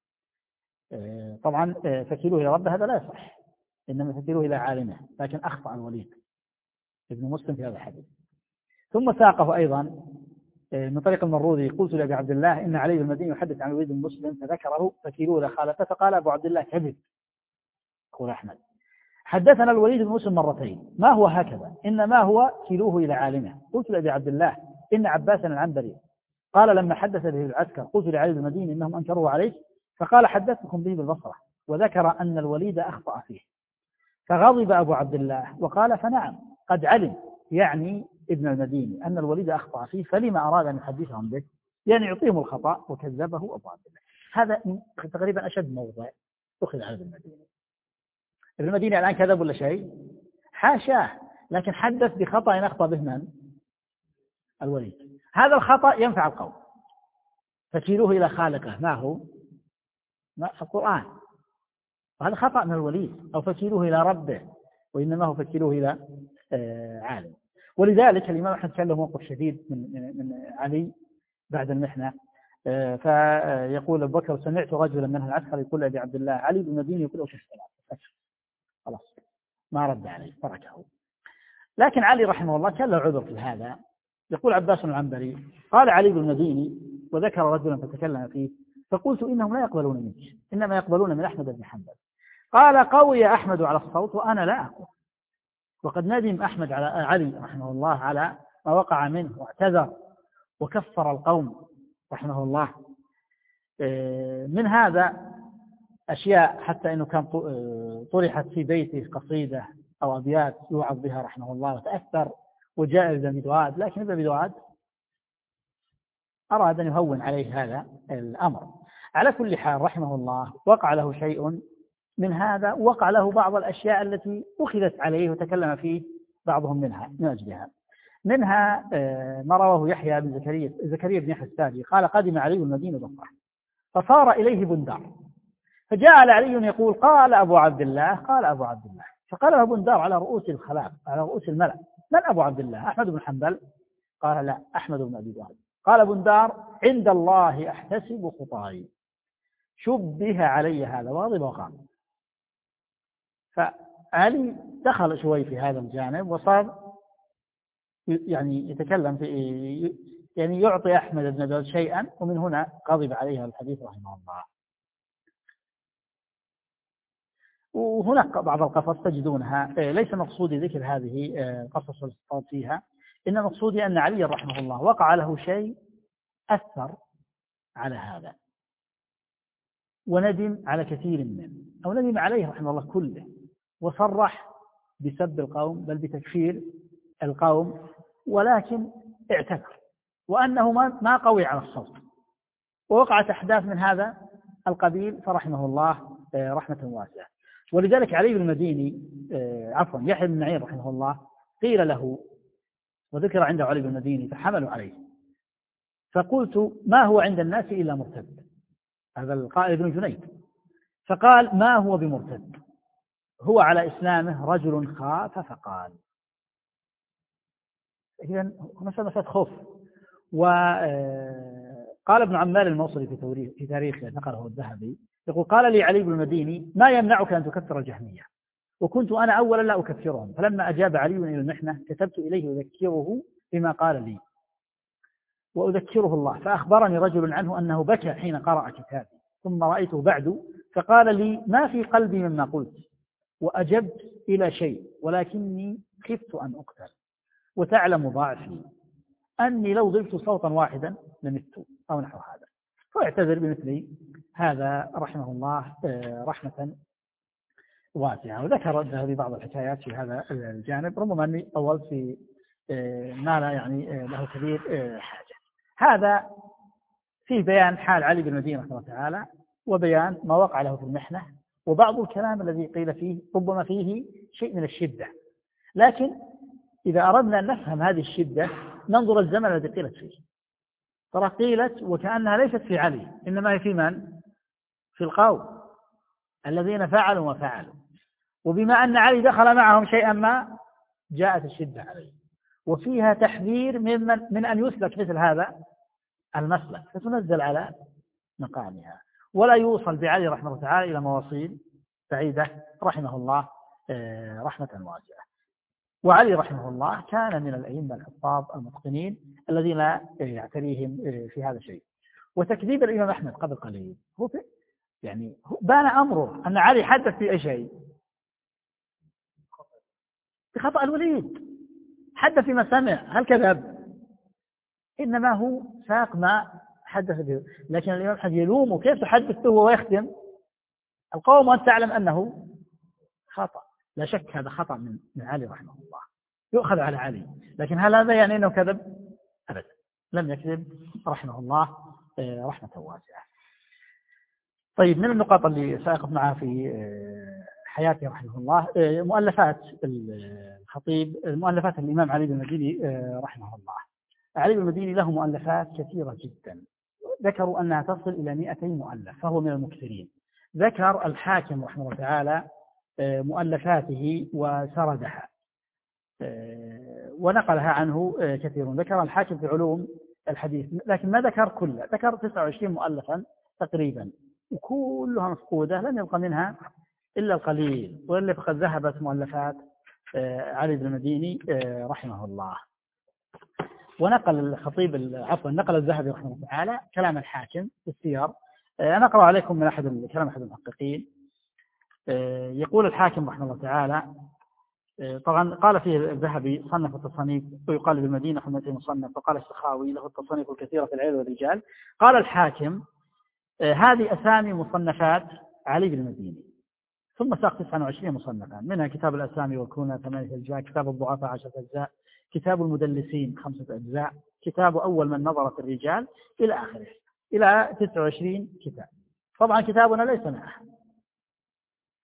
طبعا فكلوه إلى ربه هذا لا يصح، إنما فكلوه إلى عالمه، لكن أخطأ الوليد ابن مسلم في هذا الحديث. ثم ساقه أيضا من طريق المروذي: قلت لأبي عبد الله إن علي بن المديني يحدث عن الوليد بن مسلم فذكره فكلوه إلى خالته، فقال أبو عبد الله كذب. يقول أحمد: حدثنا الوليد بن مسلم مرتين، ما هو هكذا، إنما هو كلوه إلى عالمه. قلت لأبي عبد الله إن عباسا العنبري قال لما حدث به العسكر: قلت لعلي بن المديني إنهم أنكروا عليه، فقال: حدثتكم به بالبصرة، وذكر أن الوليد أخطأ فيه، فغضب أبو عبد الله وقال: فنعم قد علم، يعني ابن المديني، أن الوليد أخطأ فيه، فلما أراد أن يحدثهم به؟ يعني يعطيهم الخطأ، وكذبه أبو عبد الله. هذا تقريبا أشد موضع أخذ على ابن المديني. ابن المديني الآن كذب ولا شيء؟ حاشاه، لكن حدث بخطأ أخطأ به من؟ الوليد. هذا الخطأ ينفع القوم، فكيلوه إلى خالقه، ما هو؟ ما القرآن. وهذا خطأ من الوليد، أو فكيلوه إلى ربه، وإنما هو فكيلوه إلى آه عالم. ولذلك الإمام أحمد كان له موقف شديد من, من علي بعد المحنة، آه فيقول أبو بكر: سمعت رجلا من العسكر يقول لأبي عبد الله علي بن المديني يقول أوش السلام، خلاص ما رد عليه تركه. لكن علي رحمه الله كان له عذر في هذا. يقول عباس العنبري: قال علي بن المديني وذكر رجلا فتكلم فيه، فقلت إنهم لا يقبلون منك، إنما يقبلون من أحمد بن حنبل. قال: قوي أحمد على الصوت وأنا لا أقول. وقد ندم أحمد على علي رحمه الله على ما وقع منه، واعتذر وكفر القوم رحمه الله. من هذا أشياء، حتى أنه كان طرحت في بيته قصيدة أو أبيات يوعظ بها رحمه الله، وتأثر وجاء ابن أبي دؤاد، لكن ابن أبي دؤاد أراد أن يهون عليه هذا الأمر. على كل حال رحمه الله وقع له شيء من هذا، وقع له بعض الأشياء التي أخذت عليه وتكلم فيه بعضهم منها من أجلها. منها ما رواه يحيى بن زكريا زكريا بن يحيى الساجي قال قدم علي المدينة بصرة فصار إليه بندار فجاء علي يقول قال أبو عبد الله قال أبو عبد الله فقال له بندار على رؤوس الخلاق على رؤوس الملأ من أبو عبد الله أحمد بن حنبل قال لا أحمد بن أبي بكر قال بندار عند الله أحتسب خطاي شبه علي هذا واضب وقام. فعلي دخل شوي في هذا الجانب وصار يعني يتكلم في يعني يعطي أحمد بن أبي شيئا ومن هنا غضب عليه الحديث رحمه الله. وهناك بعض القصص تجدونها ليس مقصودي ذكر هذه قصص الاستطراد فيها، إن مقصودي أن علي رحمه الله وقع له شيء أثر على هذا وندم على كثير منه أو ندم عليه رحمه الله كله وصرح بسب القوم بل بتكفير القوم، ولكن اعتذر وأنه ما قوي على الصوت ووقعت أحداث من هذا القبيل فرحمه الله رحمة واسعة. ولذلك علي بن المديني عفوا يحيى بن معين رحمه الله قيل له وذكر عنده علي بن المديني فحملوا عليه فقلت ما هو عند الناس إلا مرتد، هذا القائل ابن جنيد، فقال ما هو بمرتد هو على إسلامه رجل خاف فقال. إذن مسألة خوف. وقال ابن عمار الموصلي في تاريخه نقله الذهبي يقول قال لي علي بن المديني ما يمنعك أن تكفر الجهمية وكنت أنا أولا لا أكفرهم، فلما أجاب علي إلى المحنة كتبت إليه أذكره بما قال لي وأذكره الله، فأخبرني رجل عنه أنه بكى حين قرأ كتابي ثم رأيته بعد فقال لي ما في قلبي مما قلت وأجبت إلى شيء ولكني خفت أن أقتل وتعلم ضعفي أني لو ضربت صوتا واحدا لمت أو نحو هذا، فاعتذر بمثل هذا رحمه الله رحمة واسعة. وذكر هذه بعض الحكايات في هذا الجانب، ربما أني أول في ما لا يعني له كبير حاجة. هذا فيه بيان حال علي بن المديني رحمه الله تعالى وبيان ما وقع له في المحنة وبعض الكلام الذي قيل فيه ربما فيه شيء من الشدة، لكن إذا أردنا أن نفهم هذه الشدة ننظر الزمن الذي قيلت فيه، ترى قيلت وكأنها ليست في علي إنما هي في من؟ في القوم الذين فعلوا ما فعلوا، وبما أن علي دخل معهم شيئا ما جاءت الشدة عليه، وفيها تحذير من, من أن يسلك مثل هذا المسلك فتنزل على مقامها ولا يوصل بعلي رحمه الله تعالى إلى مواصيل بعيدة رحمه الله رحمة واسعة. وعلي رحمه الله كان من الأئمة الحفاظ المتقنين الذين يعتريهم في هذا الشيء. وتكذيب الإمام أحمد قبل قليل هو يعني بان أمره أن علي حدث في أي شيء بخطأ الوليد، حدث فيما سمع هل كذب؟ إنما هو ساق ما حدث به، لكن الإمام أحمد يلومه كيف تحدث هو ويختم القوم وأنت تعلم أنه خطأ. لا شك هذا خطأ من من علي رحمه الله يؤخذ على علي، لكن هل هذا يعني أنه كذب؟ أبدا لم يكذب رحمه الله رحمة واسعة. طيب من النقاط اللي سأقف معها في حياته رحمه الله مؤلفات الخطيب مؤلفات الإمام علي بن المديني رحمه الله. علي بن المديني له مؤلفات كثيرة جدا، ذكروا أنها تصل إلى مئتين مؤلف فهو من المكثرين. ذكر الحاكم رحمه الله تعالى مؤلفاته وسردها ونقلها عنه كثير. ذكر الحاكم في علوم الحديث لكن ما ذكر كله، ذكر تسعة وعشرين مؤلفا تقريبا وكلها مفقودة لم يبقى منها إلا القليل، وإلا فقد ذهبت مؤلفات علي بن المديني رحمه الله. ونقل الخطيب عفوا نقل الذهبي رحمه الله تعالى كلام الحاكم في السير. أنا أقرأ عليكم من أحد كلام أحد المحققين. يقول الحاكم رحمه الله تعالى طبعا قال فيه الذهبي صنف التصانيف ويقال بالمدينة حمية مصنف، وقال السخاوي له التصانيف الكثيرة في العلم والرجال. قال الحاكم هذه أسامي مصنفات علي بن المديني، ثم ساق تسعة وعشرين مصنفا منها كتاب الأسامي والكنى ثمانية أجزاء، كتاب الضعفاء عشرة أجزاء، كتاب المدلسين خمسة أجزاء، كتاب أول من نظر في الرجال إلى آخره إلى تسعة وعشرين كتاب. طبعا كتابنا ليس معه،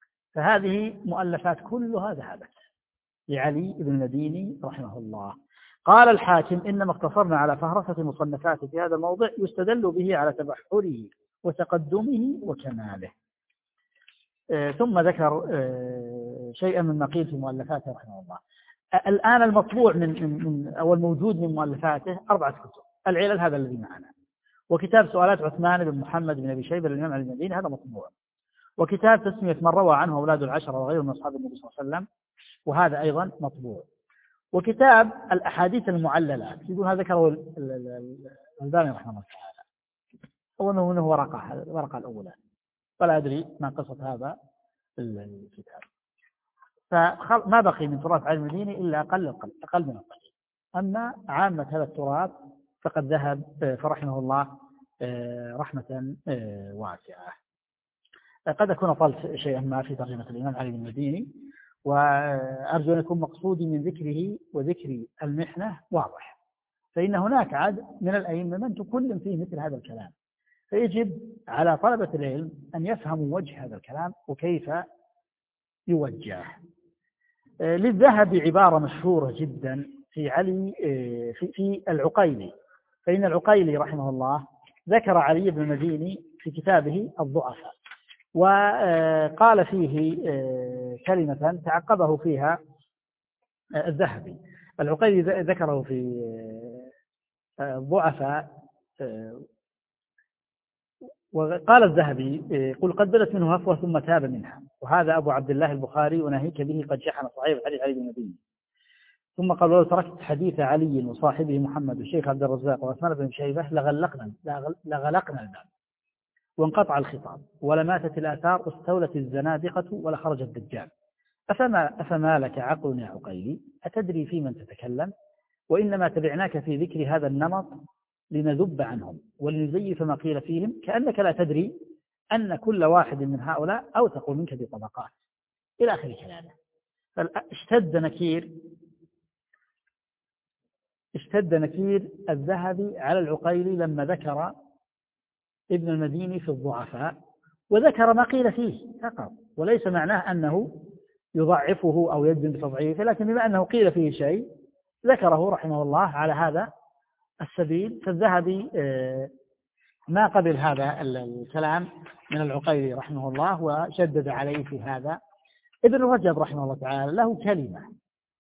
فهذه مؤلفات كلها ذهبت لعلي بن المديني رحمه الله. قال الحاكم إنما اقتصرنا على فهرسة مصنفاته في هذا الموضع يستدل به على تبحره وتقدمه وكماله. آه ثم ذكر آه شيئا مما قيل في مؤلفاته رحمه الله. آه الآن المطبوع من, من, من أو الموجود من مؤلفاته أربعة كتب. العلل هذا الذي معنا، وكتاب سؤالات عثمان بن محمد بن أبي شيبة للإمام علي المديني هذا مطبوع، وكتاب تسمية من روى عنه أولاد العشرة وغيرهم من أصحاب النبي صلى الله عليه وسلم وهذا أيضا مطبوع، وكتاب الأحاديث المعللات يقول هذا ذكره الألباني رحمه الله تعالى، وأنه أنه ورقة الورقة الأولى، ولا أدري ما قصة هذا الكتاب. فما بقي من تراث علي المديني إلا أقل أقل من القليل. أما عامة هذا التراث فقد ذهب فرحمه الله رحمة واسعة. قد أكون طلت شيئا ما في ترجمة الإمام علي المديني، وأرجو أن يكون مقصودي من ذكره وذكر المحنة واضح، فإن هناك عدد من الأئمة من تكلم فيه مثل هذا الكلام، فيجب على طلبة العلم أن يفهموا وجه هذا الكلام وكيف يوجه. للذهبي عبارة مشهورة جدا في علي في, في العقيلي، فإن العقيلي رحمه الله ذكر علي بن المديني في كتابه الضعفاء، وقال فيه كلمة تعقبه فيها الذهبي. العقيلي ذكره في الضعفاء وقال الذهبي قل قد بدت منه هفوة ثم تاب منها، وهذا أبو عبد الله البخاري وناهيك به قد شحن صحيح الحديث علي بن المديني. ثم قال لو تركت حديث علي وصاحبه محمد والشيخ عبد الرزاق وعثمان بن شيبة لغلقنا لغلقنا الباب وانقطع الخطاب ولماتت الآثار واستولت الزنادقة ولخرج الدجال. أفما, أفما لك عقل يا عقيلي أتدري في من تتكلم؟ وإنما تبعناك في ذكر هذا النمط لنذب عنهم ولنزيف ما قيل فيهم، كأنك لا تدري أن كل واحد من هؤلاء أوثق منك بطبقات إلى آخر كلامه. فاشتد نكير اشتد نكير الذهبي على العقيلي لما ذكر ابن المديني في الضعفاء، وذكر ما قيل فيه فقط، وليس معناه أنه يضعفه أو يجزم بتضعيفه، لكن بما أنه قيل فيه شيء ذكره رحمه الله على هذا السبيل. فالذهبي ما قبل هذا الكلام من العقيلي رحمه الله وشدد عليه في هذا. ابن رجب رحمه الله تعالى له كلمة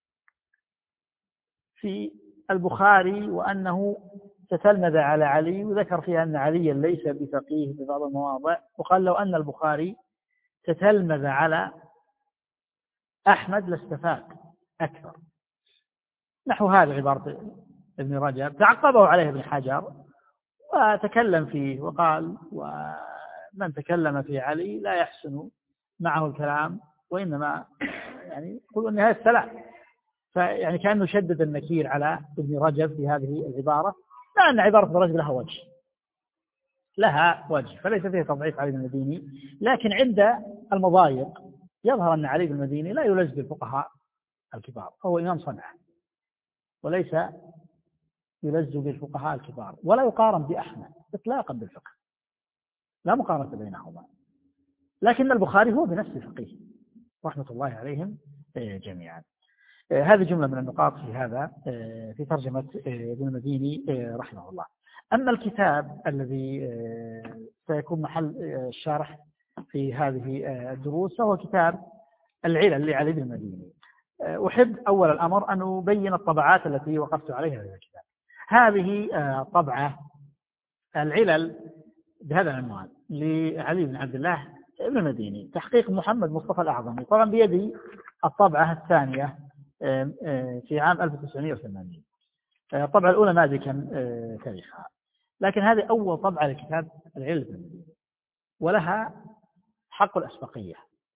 في البخاري وأنه تتلمذ على علي، وذكر فيها أن عليا ليس بفقيه في بعض المواضع، وقال لو أن البخاري تتلمذ على أحمد لاستفاد أكثر، نحو هذا عبارة ابن رجب. تعقبه عليه ابن حجر وتكلم فيه وقال ومن تكلم في علي لا يحسن معه الكلام، وإنما يعني يقول نهاية السلام، فيعني كأنه شدد النكير على ابن رجب في هذه العبارة، لا أن عبارة ابن رجب لها وجه لها وجه فليس فيه تضعيف علي بن المديني، لكن عند المضايق يظهر أن علي بن المديني لا يلج بالفقهاء الكبار، هو إمام صنعاء وليس يلج بالفقهاء الكبار، ولا يقارن بأحمد إطلاقا بالفقه، لا مقارنة بينهما، لكن البخاري هو بنفسه فقيه رحمة الله عليهم جميعا. هذه جملة من النقاط في هذا في ترجمة ابن المديني رحمه الله. أما الكتاب الذي سيكون محل الشرح في هذه الدروس فهو كتاب العلل لعلي بن المديني. أحب أول الأمر أن أبين الطبعات التي وقفت عليها هذا الكتاب. هذه طبعة العلل بهذا العنوان لعلي بن عبد الله ابن المديني، تحقيق محمد مصطفى الأعظم، طبعا بيدي الطبعة الثانية في عام ألف وتسعمائة وثمانين. الطبعة الأولى ما أدري كم تاريخها، لكن هذه أول طبعة لكتاب العلل بن المديني، ولها حق الأسبقية،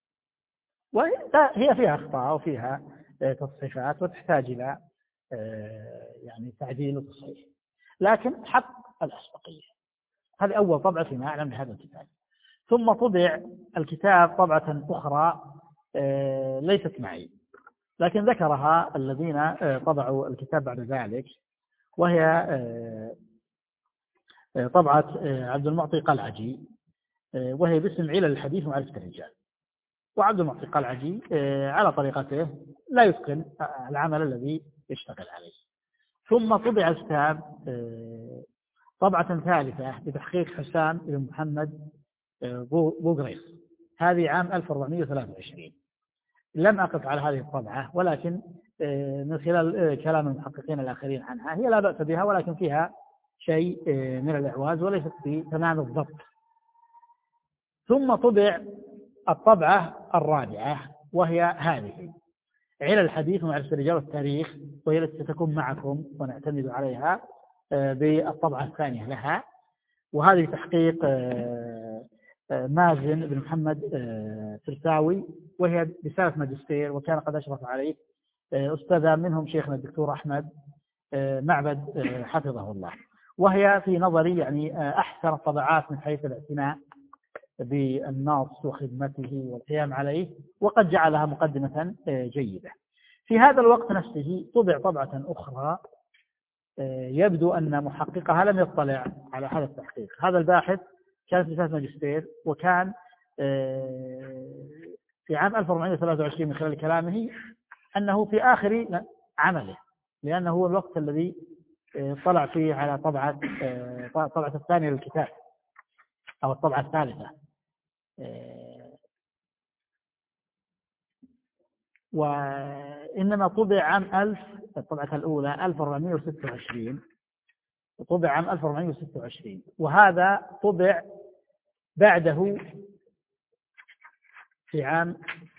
وهي فيها أخطاء وفيها تصحيفات وتحتاج إلى يعني تعديل وتصحيح، لكن حق الأسبقية. هذه أول طبعة فيما أعلم بهذا الكتاب. ثم طبع الكتاب طبعة أخرى ليست معي، لكن ذكرها الذين طبعوا الكتاب بعد ذلك، وهي طبعة عبد المعطي قلعجي، وهي باسم علل الحديث ومعرفة الرجال. وعبد المعطي قلعجي على طريقته لا يتقن العمل الذي يشتغل عليه، ثم طبع الكتاب طبعة ثالثة بتحقيق حسام بن محمد بوغريس، هذه عام ألف وأربعمائة وثلاثة وعشرين. لم أقف على هذه الطبعة، ولكن من خلال كلام المحققين الآخرين عنها هي لا بأس بها، ولكن فيها شيء من الإعواز وليست بتمام الضبط. ثم طبع الطبعة الرابعة وهي هذه علل الحديث ومعرفة الرجال والتاريخ، وهي التي ستكون معكم ونعتمد عليها بالطبعة الثانية لها، وهذه تحقيق مازن بن محمد فرساوي، وهي رسالة ماجستير، وكان قد أشرف عليه أستاذ منهم شيخنا الدكتور أحمد معبد حفظه الله، وهي في نظري يعني أحسن الطبعات من حيث الاعتناء بالنص وخدمته والقيام عليه، وقد جعلها مقدمة جيدة. في هذا الوقت نفسه طبع طبعة أخرى يبدو أن محققها لم يطلع على هذا التحقيق. هذا الباحث كانت رسالة ماجستير، وكان في عام ألف وأربعمائة وثلاثة وعشرين من خلال كلامه أنه في آخر عمله، لأنه هو الوقت الذي طلع فيه على طبعة طبعة الثانية للكتاب أو الطبعة الثالثة، وإنما طبع عام ألف الطبعة الأولى ألف وأربعمائة وستة وعشرين، وطبع عام ألف وأربعمائة وستة وعشرين، وهذا طبع بعده في عام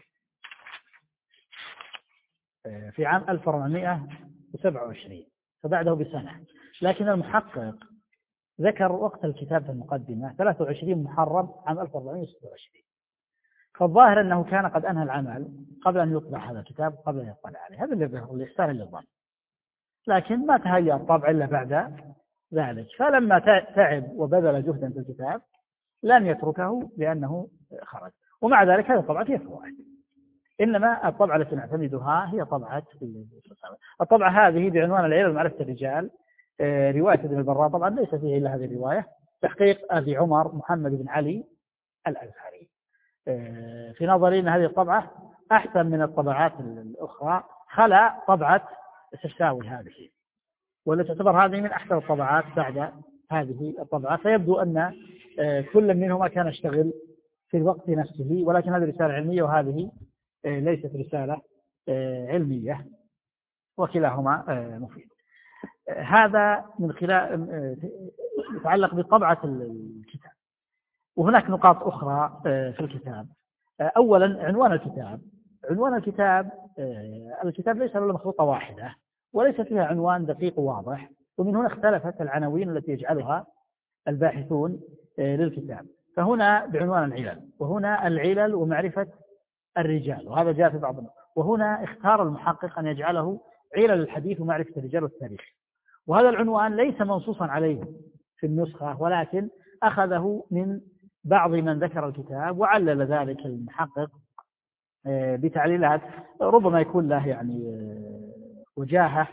في عام ألف وأربعمائة وسبعة وعشرين، فبعده بسنة. لكن المحقق ذكر وقت الكتاب في المقدمة ثلاثة وعشرين محرم عام ألف وأربعمائة وستة وعشرين، فالظاهر أنه كان قد أنهى العمل قبل أن يطبع هذا الكتاب، قبل أن يطلع عليه. هذا اللي يظهر الإحسان للظن، لكن ما تهيأ الطبع إلا بعد ذلك. فلما تعب وبذل جهدا في الكتاب لم يتركه لأنه خرج. ومع ذلك هذه الطبعة فيها فوائد، إنما الطبعة التي نعتمدها هي طبعة الطبعة هذه بعنوان العلل ومعرفة الرجال، رواية ابن البراء، طبعا ليس فيه إلا هذه الرواية، تحقيق أبي عمر محمد بن علي الأزهري. في نظري أن هذه الطبعة أحسن من الطبعات الأخرى، خلا طبعة السرساوي هذه، والتي تعتبر هذه من أحسن الطبعات بعد هذه الطبعة. فيبدو أن كل منهما كان يشتغل في الوقت نفسه، ولكن هذه رسالة علمية وهذه ليست رسالة علمية، وكلاهما مفيد. هذا من خلال يتعلق بطبعة الكتاب. وهناك نقاط أخرى في الكتاب. أولا عنوان الكتاب. عنوان الكتاب الكتاب ليس له مخطوطة واحدة، وليس فيها عنوان دقيق وواضح، ومن هنا اختلفت العناوين التي يجعلها الباحثون للكتاب. فهنا بعنوان العلل، وهنا العلل ومعرفة الرجال، وهذا جاء في بعض، وهنا اختار المحقق أن يجعله علل الحديث ومعرفة الرجال والتاريخ. وهذا العنوان ليس منصوصا عليه في النسخة، ولكن أخذه من بعض من ذكر الكتاب، وعلل ذلك المحقق بتعليلات ربما يكون له يعني وجاهة،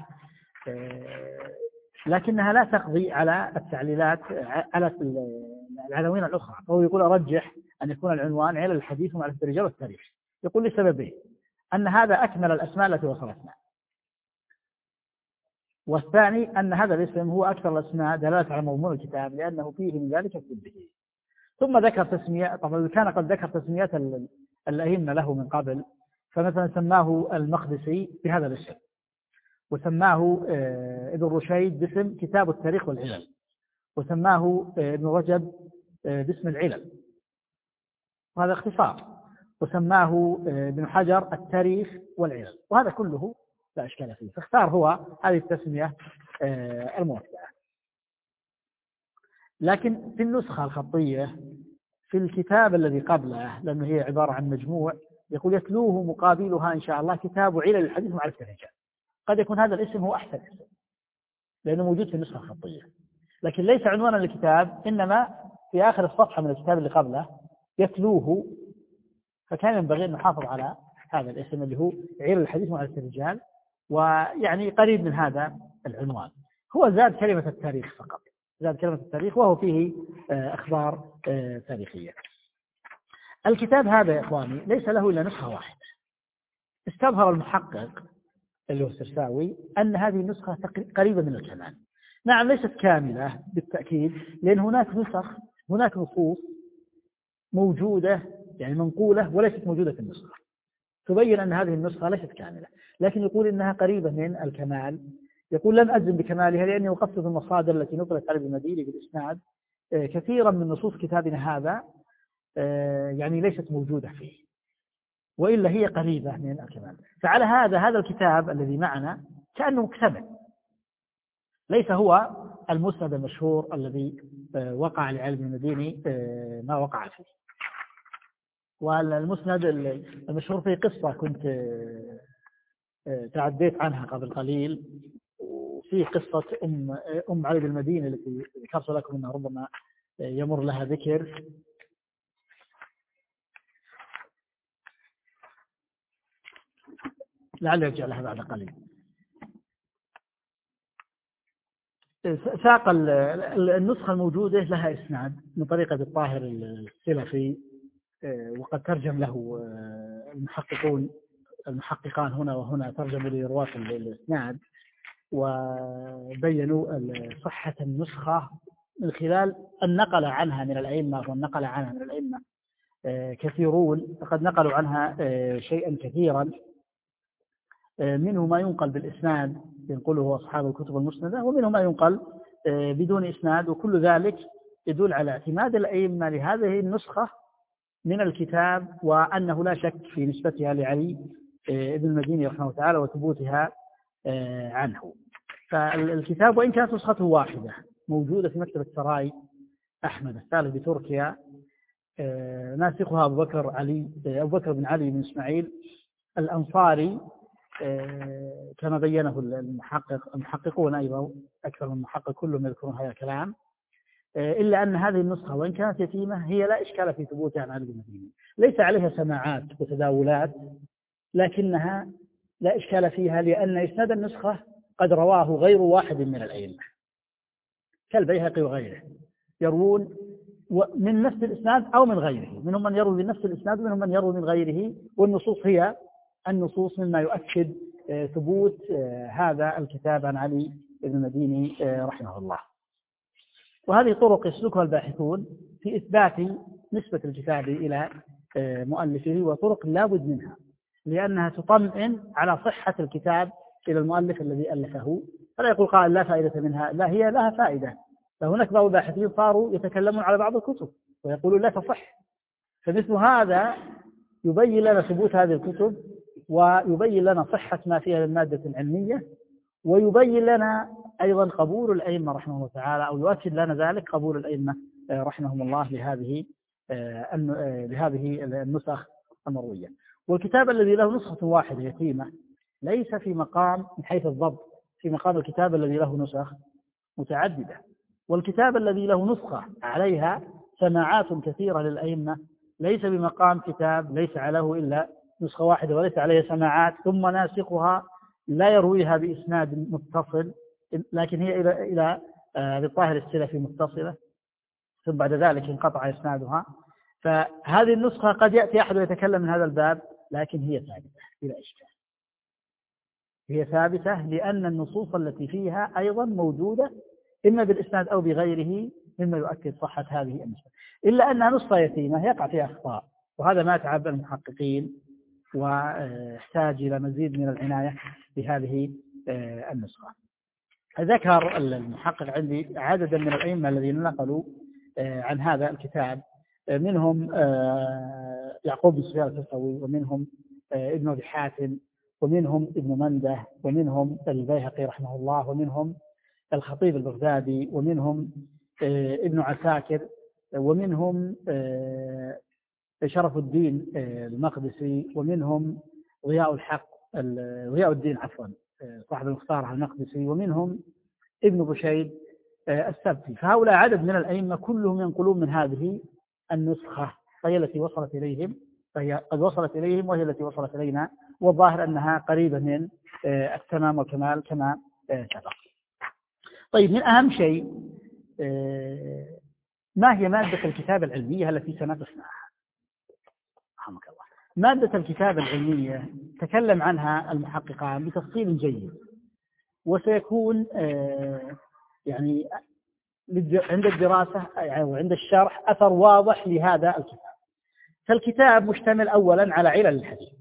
لكنها لا تقضي على التعليلات على العناوين الأخرى. فهو يقول أرجح أن يكون العنوان علل الحديث ومعرفة الرجال والتاريخ، يقول لسببين: أن هذا أكمل الأسماء التي وصلتنا، والثاني أن هذا الاسم هو أكثر الأسماء دلالة على مضمون الكتاب، لأنه فيه من ذلك كله. ثم ذكر تسمية، طبعا كان قد ذكر تسميات الأئمة له من قبل، فمثلا سماه المقدسي بهذا الاسم، وسماه ابن رشيد باسم كتاب التاريخ والعلل، وسماه ابن رجب باسم العلل، وهذا اختصار، وسماه ابن حجر التاريخ والعلل، وهذا كله لا إشكال فيه، فاختار هو هذه التسمية الموسعة. لكن في النسخة الخطية في الكتاب الذي قبله، لأنه هي عبارة عن مجموع، يقول يتلوه مقابلها إن شاء الله كتاب علل الحديث ومعرفة الرجال. قد يكون هذا الاسم هو أحسن اسم لأنه موجود في النسخة الخطية، لكن ليس عنوانا للكتاب، إنما في آخر الصفحة من الكتاب اللي قبله يتلوه، فكان ينبغي أن نحافظ على هذا الاسم اللي هو علل الحديث ومعرفة الرجال، ويعني قريب من هذا العنوان. هو زاد كلمة التاريخ فقط، زاد كلمة التاريخ، وهو فيه أخبار تاريخية. الكتاب هذا يا إخواني ليس له إلا نسخة واحدة. استظهر المحقق اللي هو السرساوي أن هذه النسخة قريبة من الكمال. نعم ليست كاملة بالتأكيد، لأن هناك نسخ هناك نصوص موجودة يعني منقولة وليست موجودة في النسخة تبين أن هذه النسخة ليست كاملة، لكن يقول إنها قريبة من الكمال. يقول لم أجزم بكمالها لأني وقفت في المصادر التي نقلت على ابن المديني بالإسناد كثيرا من نصوص كتابنا هذا يعني ليست موجودة فيه، وإلا هي قريبة من الكمال. فعلى هذا هذا الكتاب الذي معنا كأنه مكتمل، ليس هو المسند المشهور الذي وقع لعلم المديني ما وقع فيه. والمسند المشهور فيه قصة كنت تعديت عنها قبل قليل، وفيه قصة أم, أم علي بن المديني التي ذكرت لكم أنها ربما يمر لها ذكر. لعل يرجع لها بعد قليل. ساق النسخة الموجودة لها إسناد من طريقة الطاهر السلفي، وقد ترجم له المحققون المحققان هنا وهنا، ترجموا لرواة الإسناد وبينوا صحة النسخة من خلال النقل عنها من الأئمة، والنقل عنها من الأئمة كثيرون، فقد نقلوا عنها شيئا كثيرا، منه ما ينقل بالإسناد ينقله أصحاب الكتب المسندة، ومنه ما ينقل بدون إسناد، وكل ذلك يدل على اعتماد الأئمة لهذه النسخة من الكتاب، وأنه لا شك في نسبتها لعلي ابن المديني رحمه الله تعالى وثبوتها عنه. فالكتاب وإن كانت نسخته واحدة موجودة في مكتبة سراي أحمد الثالث بتركيا، ناسخها أبو بكر علي أبو بكر بن علي بن إسماعيل الأنصاري كما بينه المحقق المحققون أيضا أكثر من محقق كلهم يذكرون هذا الكلام، إلا أن هذه النسخة وإن كانت يتيمة هي لا إشكال في ثبوتها عن علي بن المديني، ليس عليها سماعات وتداولات، لكنها لا إشكال فيها لأن إسناد النسخة قد رواه غير واحد من الأئمة كالبيهقي وغيره، يروون من نفس الإسناد أو من غيره، منهم من يروي من نفس الإسناد ومنهم من يروي من غيره، والنصوص هي النصوص مما يؤكد ثبوت هذا الكتاب عن علي بن المديني رحمه الله. وهذه طرق يسلكها الباحثون في إثبات نسبة الكتاب إلى مؤلفه، وطرق لا بد منها لأنها تطمئن على صحة الكتاب إلى المؤلف الذي ألفه، فلا يقول قائل لا فائدة منها، لا هي لها فائدة. فهناك بعض الباحثين صاروا يتكلمون على بعض الكتب ويقولون لا تصح، فمثل هذا يبين لنا ثبوت هذه الكتب، ويبين لنا صحة ما فيها من مادة علمية، ويبين لنا أيضا قبول الأئمة رحمه الله تعالى، أو يؤكد لنا ذلك قبول الأئمة رحمهم الله لهذه لهذه النسخ المروية. والكتاب الذي له نسخة واحدة يتيمة ليس في مقام من حيث الضبط في مقام الكتاب الذي له نسخ متعددة، والكتاب الذي له نسخة عليها سماعات كثيرة للأئمة ليس بمقام كتاب ليس عليه إلا نسخة واحدة وليس عليه سماعات، ثم ناسخها لا يرويها بإسناد متصل، لكن هي إلى إلى بالطاهر السلفي متصلة، ثم بعد ذلك انقطع إسنادها. فهذه النسخة قد يأتي أحد ويتكلم من هذا الباب، لكن هي ثابتة بلا إشكال، هي ثابتة لأن النصوص التي فيها أيضا موجودة إما بالإسناد أو بغيره مما يؤكد صحة هذه النسخة، إلا أنها نسخة يتيمة يقع فيها أخطاء، وهذا ما تعب المحققين واحتاج إلى مزيد من العناية بهذه النسخة. ذكر المحقق عندي عددا من الأئمة الذين نقلوا عن هذا الكتاب، منهم يعقوب بن سفيان الفسوي، ومنهم ابن أبي حاتم، ومنهم ابن منده، ومنهم البيهقي رحمه الله، ومنهم الخطيب البغدادي، ومنهم ابن عساكر، ومنهم شرف الدين المقدسي، ومنهم ضياء الحق ضياء الدين عفوا صاحب المختار المقدسي، ومنهم ابن بشيد السبتي. فهؤلاء عدد من الأئمة كلهم ينقلون من هذه النسخة، فهي التي وصلت إليهم فهي قد وصلت إليهم وهي التي وصلت إلينا، والظاهر أنها قريبة من التمام والكمال كما سبق. طيب، من أهم شيء ما هي مادة الكتاب العلمية التي سنقف معها؟ رحمك الله. مادة الكتابة العلمية تكلم عنها المحققان بتفصيل جيد، وسيكون يعني عند الدراسة وعند الشرح أثر واضح لهذا الكتاب. فالكتاب مشتمل أولا على علل الحديث،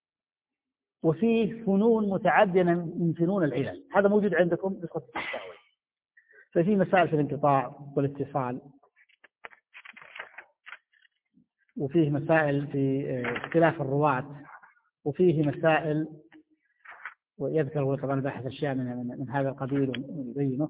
وفيه فنون متعددة من فنون العلل، هذا موجود عندكم نسخة التساوي. ففي مسائل في الانقطاع والاتصال، وفيه مسائل في اختلاف الرواة، وفيه مسائل، ويذكر طبعا باحث أشياء من, من هذا القبيل ويبينه.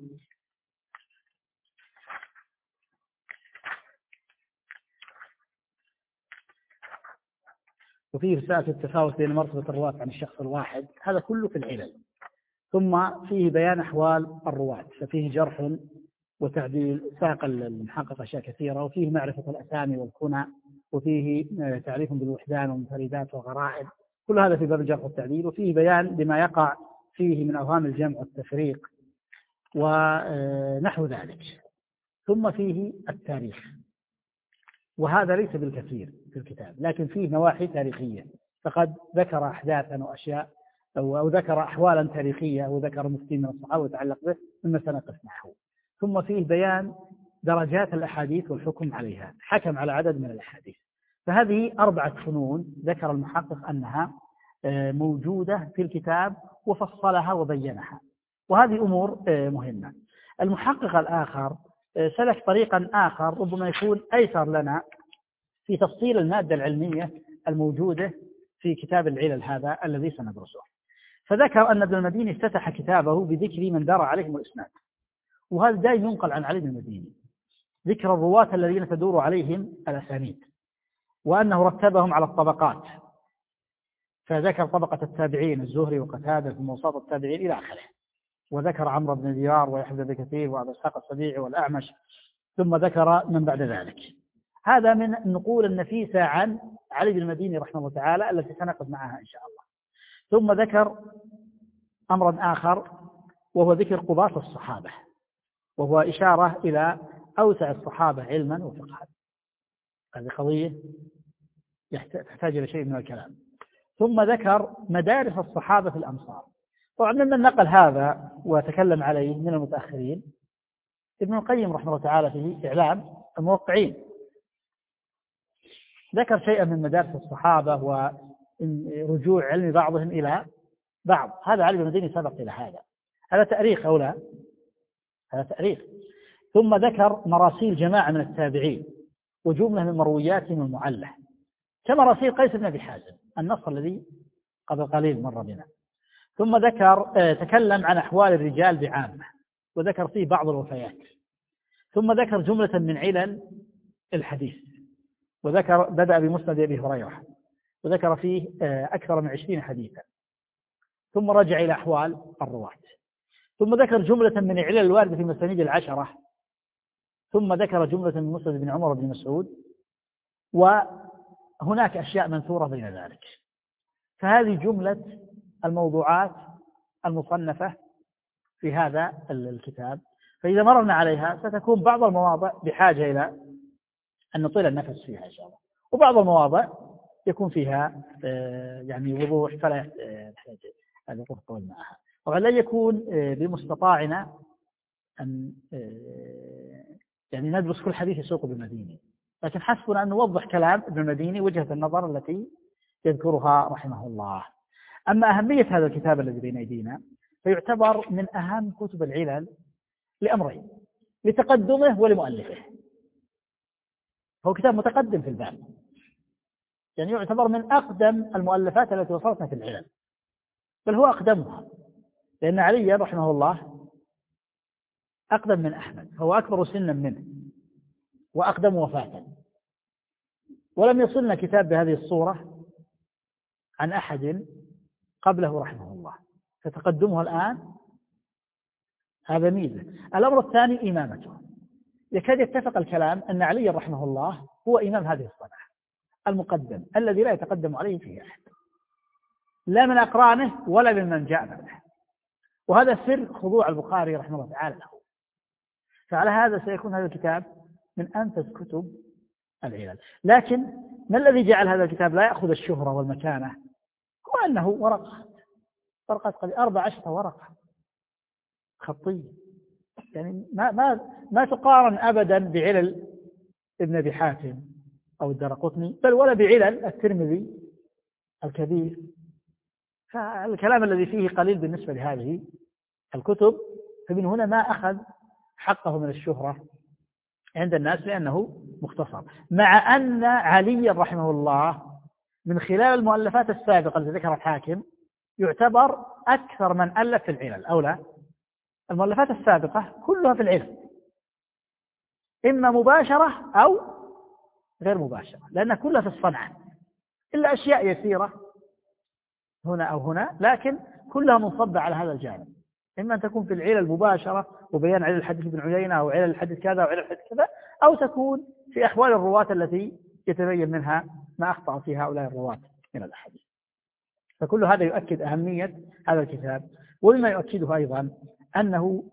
وفيه مسائل التفاوت بين مرتبة الرواة عن الشخص الواحد، هذا كله في العلل. ثم فيه بيان أحوال الرواة، ففيه جرح وتعديل، ساق المحقق أشياء كثيرة، وفيه معرفة الأسامي والكنى، وفيه تعريف بالوحدان والمنفردات والغرائب، كل هذا في باب الجرح والتعديل. وفيه بيان لما يقع فيه من أوهام الجمع والتفريق ونحو ذلك. ثم فيه التاريخ، وهذا ليس بالكثير في الكتاب، لكن فيه نواحي تاريخية، فقد ذكر أحداثا وأشياء أو ذكر أحوالا تاريخية، وذكر مفتين من الصحابة وتعلق به مما سنقف معه. ثم فيه بيان درجات الأحاديث والحكم عليها، حكم على عدد من الأحاديث. فهذه أربعة فنون ذكر المحقق أنها موجودة في الكتاب وفصلها وبينها، وهذه أمور مهمة. المحقق الآخر سلك طريقا آخر ربما يكون أيسر لنا في تفصيل المادة العلمية الموجودة في كتاب العلل هذا الذي سندرسه. فذكر أن ابن المديني افتتح كتابه بذكر من دار عليهم الإسناد، وهذا دائما ينقل عن علي بن المديني، ذكر الرواة الذين تدور عليهم الأسانيد، وأنه رتبهم على الطبقات، فذكر طبقة التابعين الزهري وقتادة ثم وسط التابعين إلى آخره، وذكر عمرو بن ديار ويحيى بن كثير وأبو إسحاق السبيعي والأعمش، ثم ذكر من بعد ذلك. هذا من النقول النفيسة عن علي بن المديني رحمه الله تعالى التي سنقف معها إن شاء الله. ثم ذكر أمرا آخر وهو ذكر قضاة الصحابة، وهو إشارة إلى أوسع الصحابة علما وفقها، هذه قضية تحتاج إلى شيء من الكلام. ثم ذكر مدارس الصحابة في الأمصار. طبعا ممن نقل هذا وتكلم عليه من المتأخرين ابن القيم رحمه الله تعالى في إعلام الموقعين، ذكر شيئا من مدارس الصحابة ورجوع علم بعضهم إلى بعض. هذا علي بن المديني سبق إلى هذا، هذا تأريخ أو لا؟ هذا تأريخ. ثم ذكر مراسيل جماعة من التابعين وجملة من مروياتهم المعلة، كمراسيل قيس بن أبي حازم النص الذي قبل قليل مر بنا. ثم ذكر تكلم عن أحوال الرجال بعامة، وذكر فيه بعض الوفيات. ثم ذكر جملة من علل الحديث، وذكر بدأ بمسند أبي هريرة وذكر فيه أكثر من عشرين حديثا. ثم رجع إلى أحوال الرواة. ثم ذكر جملة من علل الواردة في مسانيد العشرة. ثم ذكر جملة من مسند بن عمر بن مسعود، وهناك أشياء منثورة بين ذلك. فهذه جملة الموضوعات المصنفة في هذا الكتاب. فإذا مررنا عليها ستكون بعض المواضع بحاجة إلى أن نطيل النفس فيها إن شاء الله، وبعض المواضع يكون فيها يعني وضوح فلا يحتاج أن نطول طول معها. طبعا لا يكون بمستطاعنا أن يعني ندرس كل حديث يسوق ابن المديني، لكن حسبنا أن نوضح كلام ابن المديني وجهة النظر التي يذكرها رحمه الله. أما أهمية هذا الكتاب الذي بين أيدينا فيعتبر من أهم كتب العلل لأمرين: لتقدمه ولمؤلفه. هو كتاب متقدم في الباب، يعني يعتبر من أقدم المؤلفات التي وصلتنا في العلل، بل هو أقدمها، لأن علي رحمه الله أقدم من أحمد، هو أكبر سنا منه وأقدم وفاة، ولم يصلنا كتاب بهذه الصورة عن أحد قبله رحمه الله، فتقدمه الآن هذا ميزة. الأمر الثاني إمامته. يكاد يتفق الكلام أن علي رحمه الله هو إمام هذه الصنعة المقدم الذي لا يتقدم عليه فيه أحد، لا من أقرانه ولا ممن جاء بعده، وهذا سر خضوع البخاري رحمه الله تعالى له. فعلى هذا سيكون هذا الكتاب من أنفس كتب العلل. لكن ما الذي جعل هذا الكتاب لا يأخذ الشهرة والمكانة؟ هو أنه ورقة ورقات قليلة، أربع عشرة ورقة خطية، يعني ما ما ما تقارن أبدا بعلل ابن أبي حاتم أو الدرقطني، بل ولا بعلل الترمذي الكبير. فالكلام الذي فيه قليل بالنسبة لهذه الكتب، فمن هنا ما أخذ حقه من الشهرة عند الناس لأنه مختصر، مع أن علي رحمه الله من خلال المؤلفات السابقة التي ذكرها الحاكم يعتبر أكثر من ألف في العلل أو لا. المؤلفات السابقة كلها في العلل، إما مباشرة أو غير مباشرة، لأن كلها في الصنعة إلا أشياء يسيرة هنا أو هنا، لكن كلها منصبة على هذا الجانب، إما أن تكون في العلل المباشرة وبيان علل الحديث ابن عيينة أو علل الحديث كذا وعلل الحديث كذا، أو تكون في أحوال الرواة التي يتبين منها ما أخطأ في هؤلاء الرواة من الأحاديث. فكل هذا يؤكد أهمية هذا الكتاب. ومما يؤكده أيضا أنه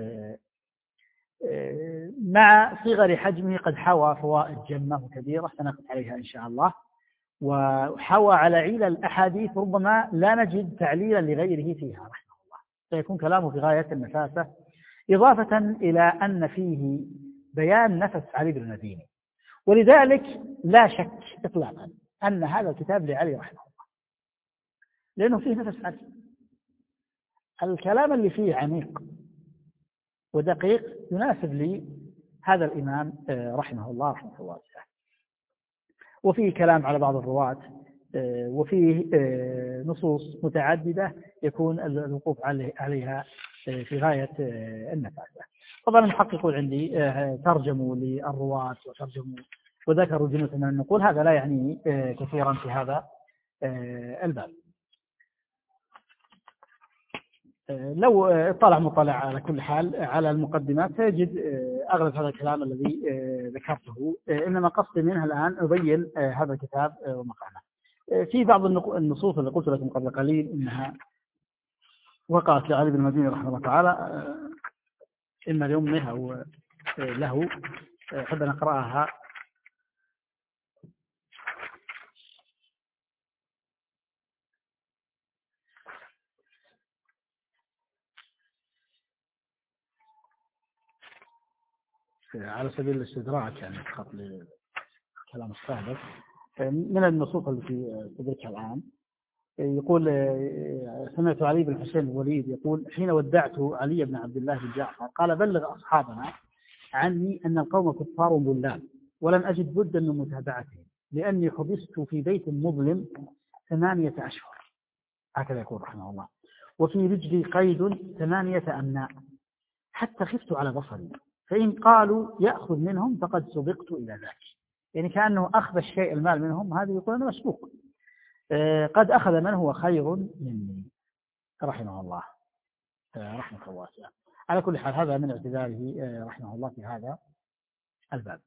مع صغر حجمه قد حوى فوائد جمة وكبيرة سنقف عليها إن شاء الله، وحوى على علل الأحاديث ربما لا نجد تعليلا لغيره فيها رحمه الله، سيكون كلامه في غاية النفاسة، إضافة إلى أن فيه بيان نفس علي بن المديني، ولذلك لا شك إطلاقا أن هذا الكتاب لعلي رحمه الله، لأنه فيه نفس علي. الكلام اللي فيه عميق ودقيق يناسب لي هذا الإمام رحمه الله رحمه الله. وفيه كلام على بعض الرواة، وفيه نصوص متعددة يكون الوقوف عليها في غاية النفاسة. طبعا المحققون عندي ترجموا للرواة وترجموا وذكروا جملة من النقول، هذا لا يعني كثيرا في هذا الباب. لو اطلع مطلع على كل حال على المقدمات سيجد أغلب هذا الكلام الذي ذكرته، إنما قصدي منها الآن أبين هذا الكتاب ومقامه. في بعض النصوص اللي قلت لكم قبل قليل إنها وقعت لعلي بن المديني رحمه الله تعالى، إما لأمه أو له، أحب أن أقرأها. على سبيل الاستدراك يعني فقط لكلام السابق. من النصوص التي تدركها الآن يقول: سمعت علي بن حسين الوليد يقول: حين ودعت علي بن عبد الله بن جعفر قال: بلغ أصحابنا عني أن القوم كفار ضلال ولم أجد بدا من متابعتهم لأني حبست في بيت مظلم ثمانية أشهر. هكذا يقول رحمه الله. وفي رجلي قيد ثمانية أمناء حتى خفت على بصري، فإن قالوا يأخذ منهم فقد سبقت إلى ذلك. يعني كأنه أخذ الشيء المال منهم، هذا يقول أنا مسبوق، قد أخذ من هو خير مني رحمه الله رحمه الله. على كل حال هذا من اعتذاره رحمه الله في هذا الباب.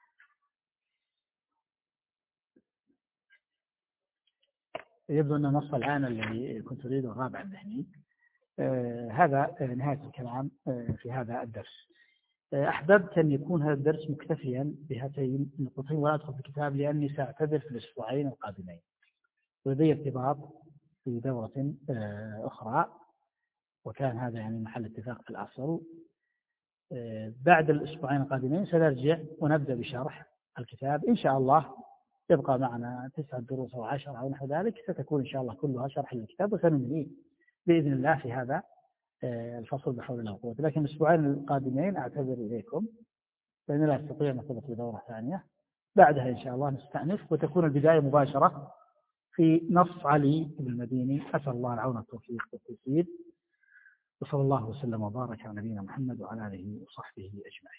يبدو أن النص الآن الذي كنت أريده غاب عن ذهني. هذا نهاية الكلام في هذا الدرس. أحببت أن يكون هذا الدرس مكتفيا بهاتين النقطتين ولا أدخل في الكتاب لأني سأعتذر في الأسبوعين القادمين، ولدي ارتباط في دورة أخرى، وكان هذا يعني محل اتفاق في الأصل. بعد الأسبوعين القادمين سنرجع ونبدأ بشرح الكتاب إن شاء الله. يبقى معنا تسعة دروس أو عشر أو نحو ذلك، ستكون إن شاء الله كلها شرح للكتاب، وسننهي بإذن الله في هذا الفصل بحول الله وقوته. لكن الأسبوعين القادمين أعتذر إليكم لأن لا أستطيع أن أخذ في دورة ثانية. بعدها إن شاء الله نستأنف وتكون البداية مباشرة في نص علي بن المديني. أسأل الله العون والتوفيق والتيسير، وصلى الله وسلم وبارك على نبينا محمد وعلى آله وصحبه أجمعين.